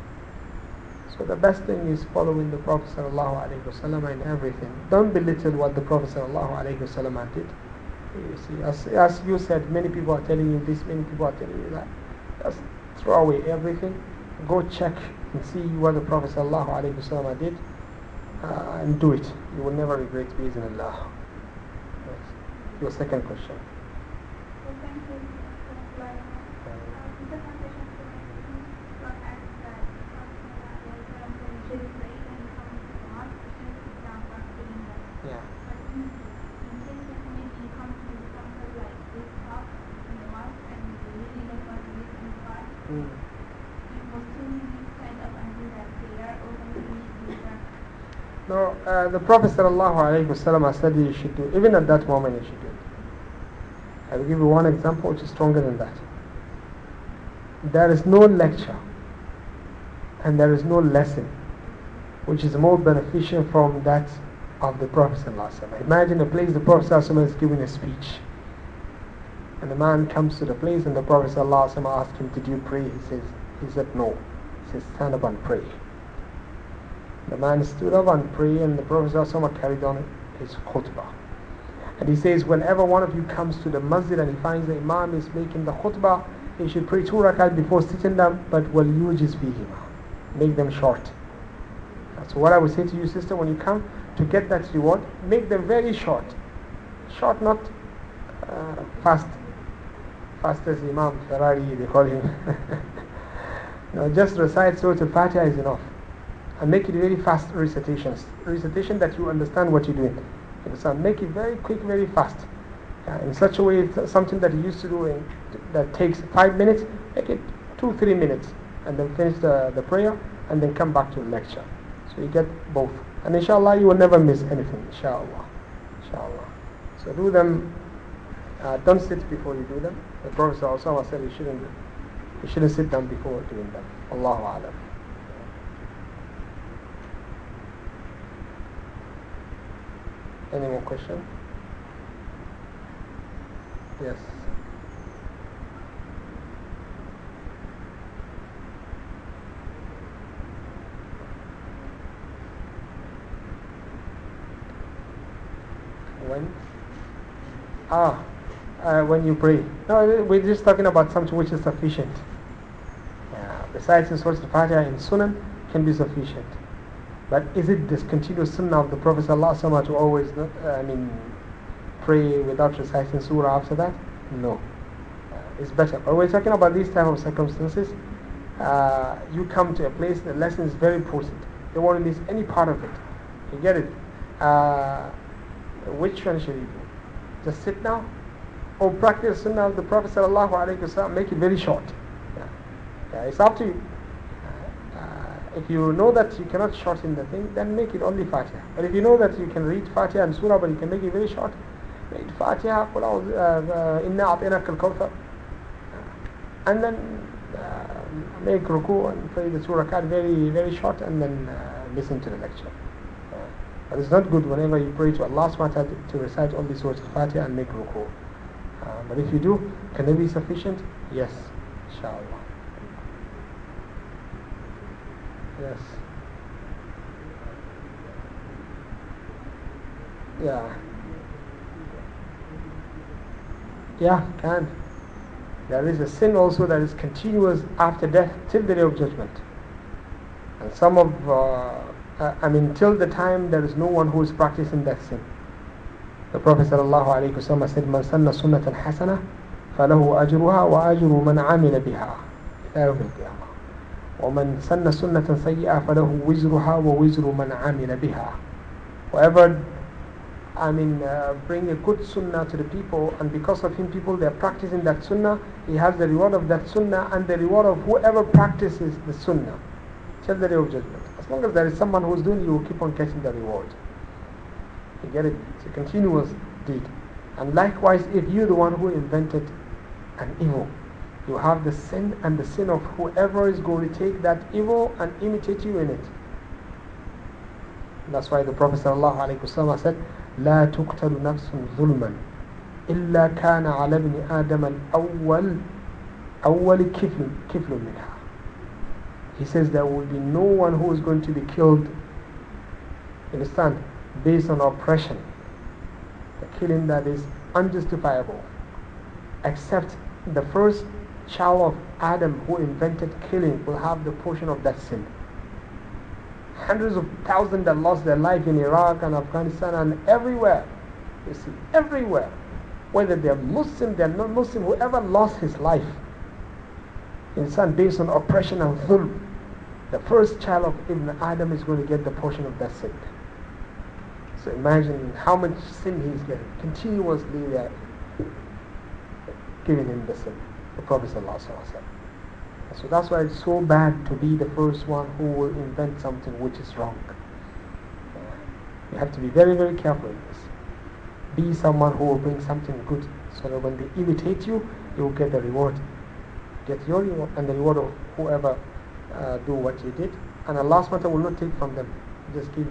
Speaker 1: So the best thing is following the Prophet sallallahu alaihi wasallam in everything. Don't belittle what the Prophet sallallahu alaihi wasallam did. You see, as, as you said, many people are telling you this, many people are telling you that. Just throw away everything. Go check and see what the Prophet sallallahu alaihi wasallam did, uh, and do it. You will never regret bi'idhnillah. Yes. Your second question.
Speaker 2: So thank you for replying. Uh, the second question for me is what acts that should pray when you come to the mosque, you should sit down for praying that.
Speaker 1: Yeah.
Speaker 2: But in, in case that maybe you come to something like this talk in the mosque and you really don't want to listen to God,
Speaker 1: Mm.
Speaker 2: you will still need to stand up and do that prayer, or maybe you should do that.
Speaker 1: No, uh, the Prophet sallallahu alaihi wasallam said you should do. Even at that moment, you should do it. I will give you one example which is stronger than that. There is no lecture and there is no lesson which is more beneficial from that of the Prophet sallallahu alaihi wasallam. Imagine a place the Prophet sallallahu alaihi wasallam is giving a speech, and the man comes to the place and the Prophet sallallahu alaihi wasallam asks him, "Did you pray?" He says, "He said no." He says, "Stand up and pray." The man stood up and prayed, and the Prophet sallallahu alaihi wasallam carried on his khutbah. And he says, whenever one of you comes to the masjid and he finds the imam is making the khutbah, he should pray two rakat before sitting down, but wal yujiz bihima, make them short. So what I would say to you, sister, when you come to get that reward, make them very short. Short, not uh, fast. Fast as Imam Ferrari, they call him. No, just recite Surah Al-Fatiha is enough. And make it very fast recitations. Recitation that you understand what you're doing. So make it very quick, very fast. Uh, in such a way, it's something that you used to do in, that takes five minutes, make it two, three minutes. And then finish the, the prayer, and then come back to the lecture. So you get both. And inshallah, you will never miss anything. Inshallah. Inshallah. So do them. Uh, don't sit before you do them. The Prophet also said you shouldn't, you shouldn't sit down before doing them. Allahu A'lam. Any more questions? Yes. When? Ah, uh, when you pray. No, we're just talking about something which is sufficient. Yeah, besides the Surah Al-Fatiha in Sunan can be sufficient. But is it this continuous sunnah of the Prophet ﷺ to always, uh, I mean, pray without reciting surah after that? No. Uh, it's better. But we're talking about these type of circumstances. uh, you come to a place the lesson is very important. They want to miss any part of it. You get it? Uh, which one should you do? Just sit down or practice Sunnah of the Prophet sallallahu alaihi wasallam. Make it very short. Yeah. Yeah, it's up to you. Uh, if you know that you cannot shorten the thing, then make it only Fatiha. But if you know that you can read Fatiha and Surah, but you can make it very short, make Fatiha, قُلْ أَعُوذُ- uh, إِنَّا أَعْطَيْنَاكَ الْكَوْثَرَ, and then uh, make ruku and pray the two rakat very very short, and then uh, listen to the lecture. Uh, but it's not good whenever you pray to Allah subhanahu wa ta'ala to, to recite only Surah Al-Fatiha and make ruku. Uh, but if you do, can it be sufficient? Yes, inshallah. Yes. Yeah. Yeah, can. There is a sin also that is continuous after death till the day of judgment. And some of, uh, uh, I mean, till the time there is no one who is practicing that sin. The Prophet sallallahu alaihi wasallam said, "Man sanna sunnatan hasana, falahu ajruha wa ajru man amila biha ila yawm al-qiyamah. Wa man sanna sunnatan sayyi'a falahu wizruha wa wizru man amila biha." Whoever, I mean, uh, bring a good sunnah to the people, and because of him people they are practicing that sunnah, he has the reward of that sunnah and the reward of whoever practices the sunnah till the day of judgment. As long as there is someone who is doing it, you will keep on getting the reward. You get it? It's a continuous deed. And likewise, if you're the one who invented an evil, you have the sin and the sin of whoever is going to take that evil and imitate you in it. That's why the Prophet ﷺ said, لا تقتل نفس ظلما إلا كان على ابن آدم الأول أول كفل كفل منها. He says there will be no one who is going to be killed, understand, based on oppression, the killing that is unjustifiable, except the first child of Adam who invented killing will have the portion of that sin. Hundreds of thousands that lost their life in Iraq and Afghanistan and everywhere, you see, everywhere, whether they're Muslim, they're not Muslim, whoever lost his life in son based on oppression and dhulm, the first child of Ibn Adam is going to get the portion of that sin. So imagine how much sin he's getting. Continuously they are giving him the sin. The Prophet ﷺ said. So that's why it's so bad to be the first one who will invent something which is wrong. You have to be very very careful in this. Be someone who will bring something good, so that when they imitate you, you will get the reward. Get your reward and the reward of whoever uh, do what you did. And Allah subhanahu wa ta'ala will not take from them. Just give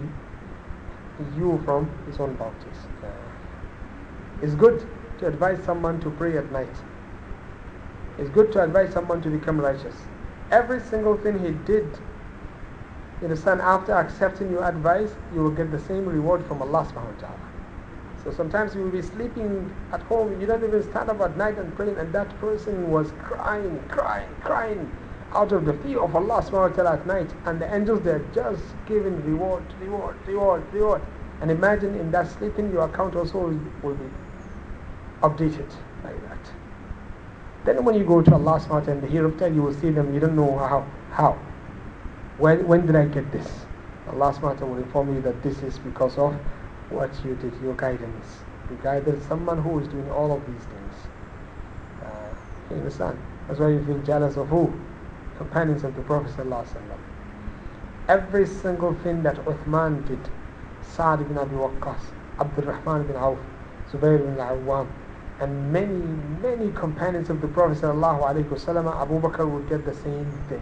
Speaker 1: you from His own bounties. Uh, it's good to advise someone to pray at night. It's good to advise someone to become righteous. Every single thing he did, you understand, after accepting your advice, you will get the same reward from Allah subhanahu wa ta'ala. So sometimes you will be sleeping at home, you don't even stand up at night and praying, and that person was crying, crying, crying out of the fear of Allah subhanahu wa ta'ala at night, and the angels, they are just giving reward, reward, reward, reward. And imagine in that sleeping, your account also will, will be updated like that. Then when you go to Allah subhanahu wa ta'ala in the hereafter, you will see them, you don't know how, how. When, when did I get this? Allah subhanahu wa ta'ala will inform you that this is because of what you did, your guidance. You guided someone who is doing all of these things. Uh, you understand? That's why you feel jealous of who? Companions of the Prophet sallallahu alaihi wasallam. Every single thing that Uthman did, Sa'd ibn Abi Waqqas, Abdul Rahman ibn Auf, Zubayr ibn al-Awwam, and many, many companions of the Prophet sallallahu alaihi wasallam, Abu Bakr would get the same thing.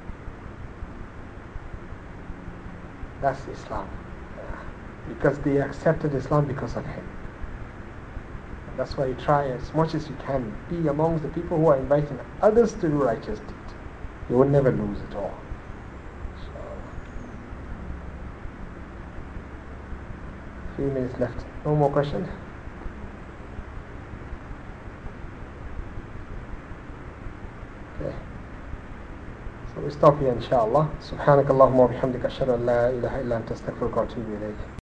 Speaker 1: That's Islam. Because they accepted Islam because of him. And that's why you try as much as you can be amongst the people who are inviting others to do righteous deeds. You will never lose it all. So, a few minutes left. No more questions? Okay. So we stop here inshallah. Subhanakallahumma wa bihamdika ashhadu an la ilaha illa anta astaghfiruka wa atubu ilayk.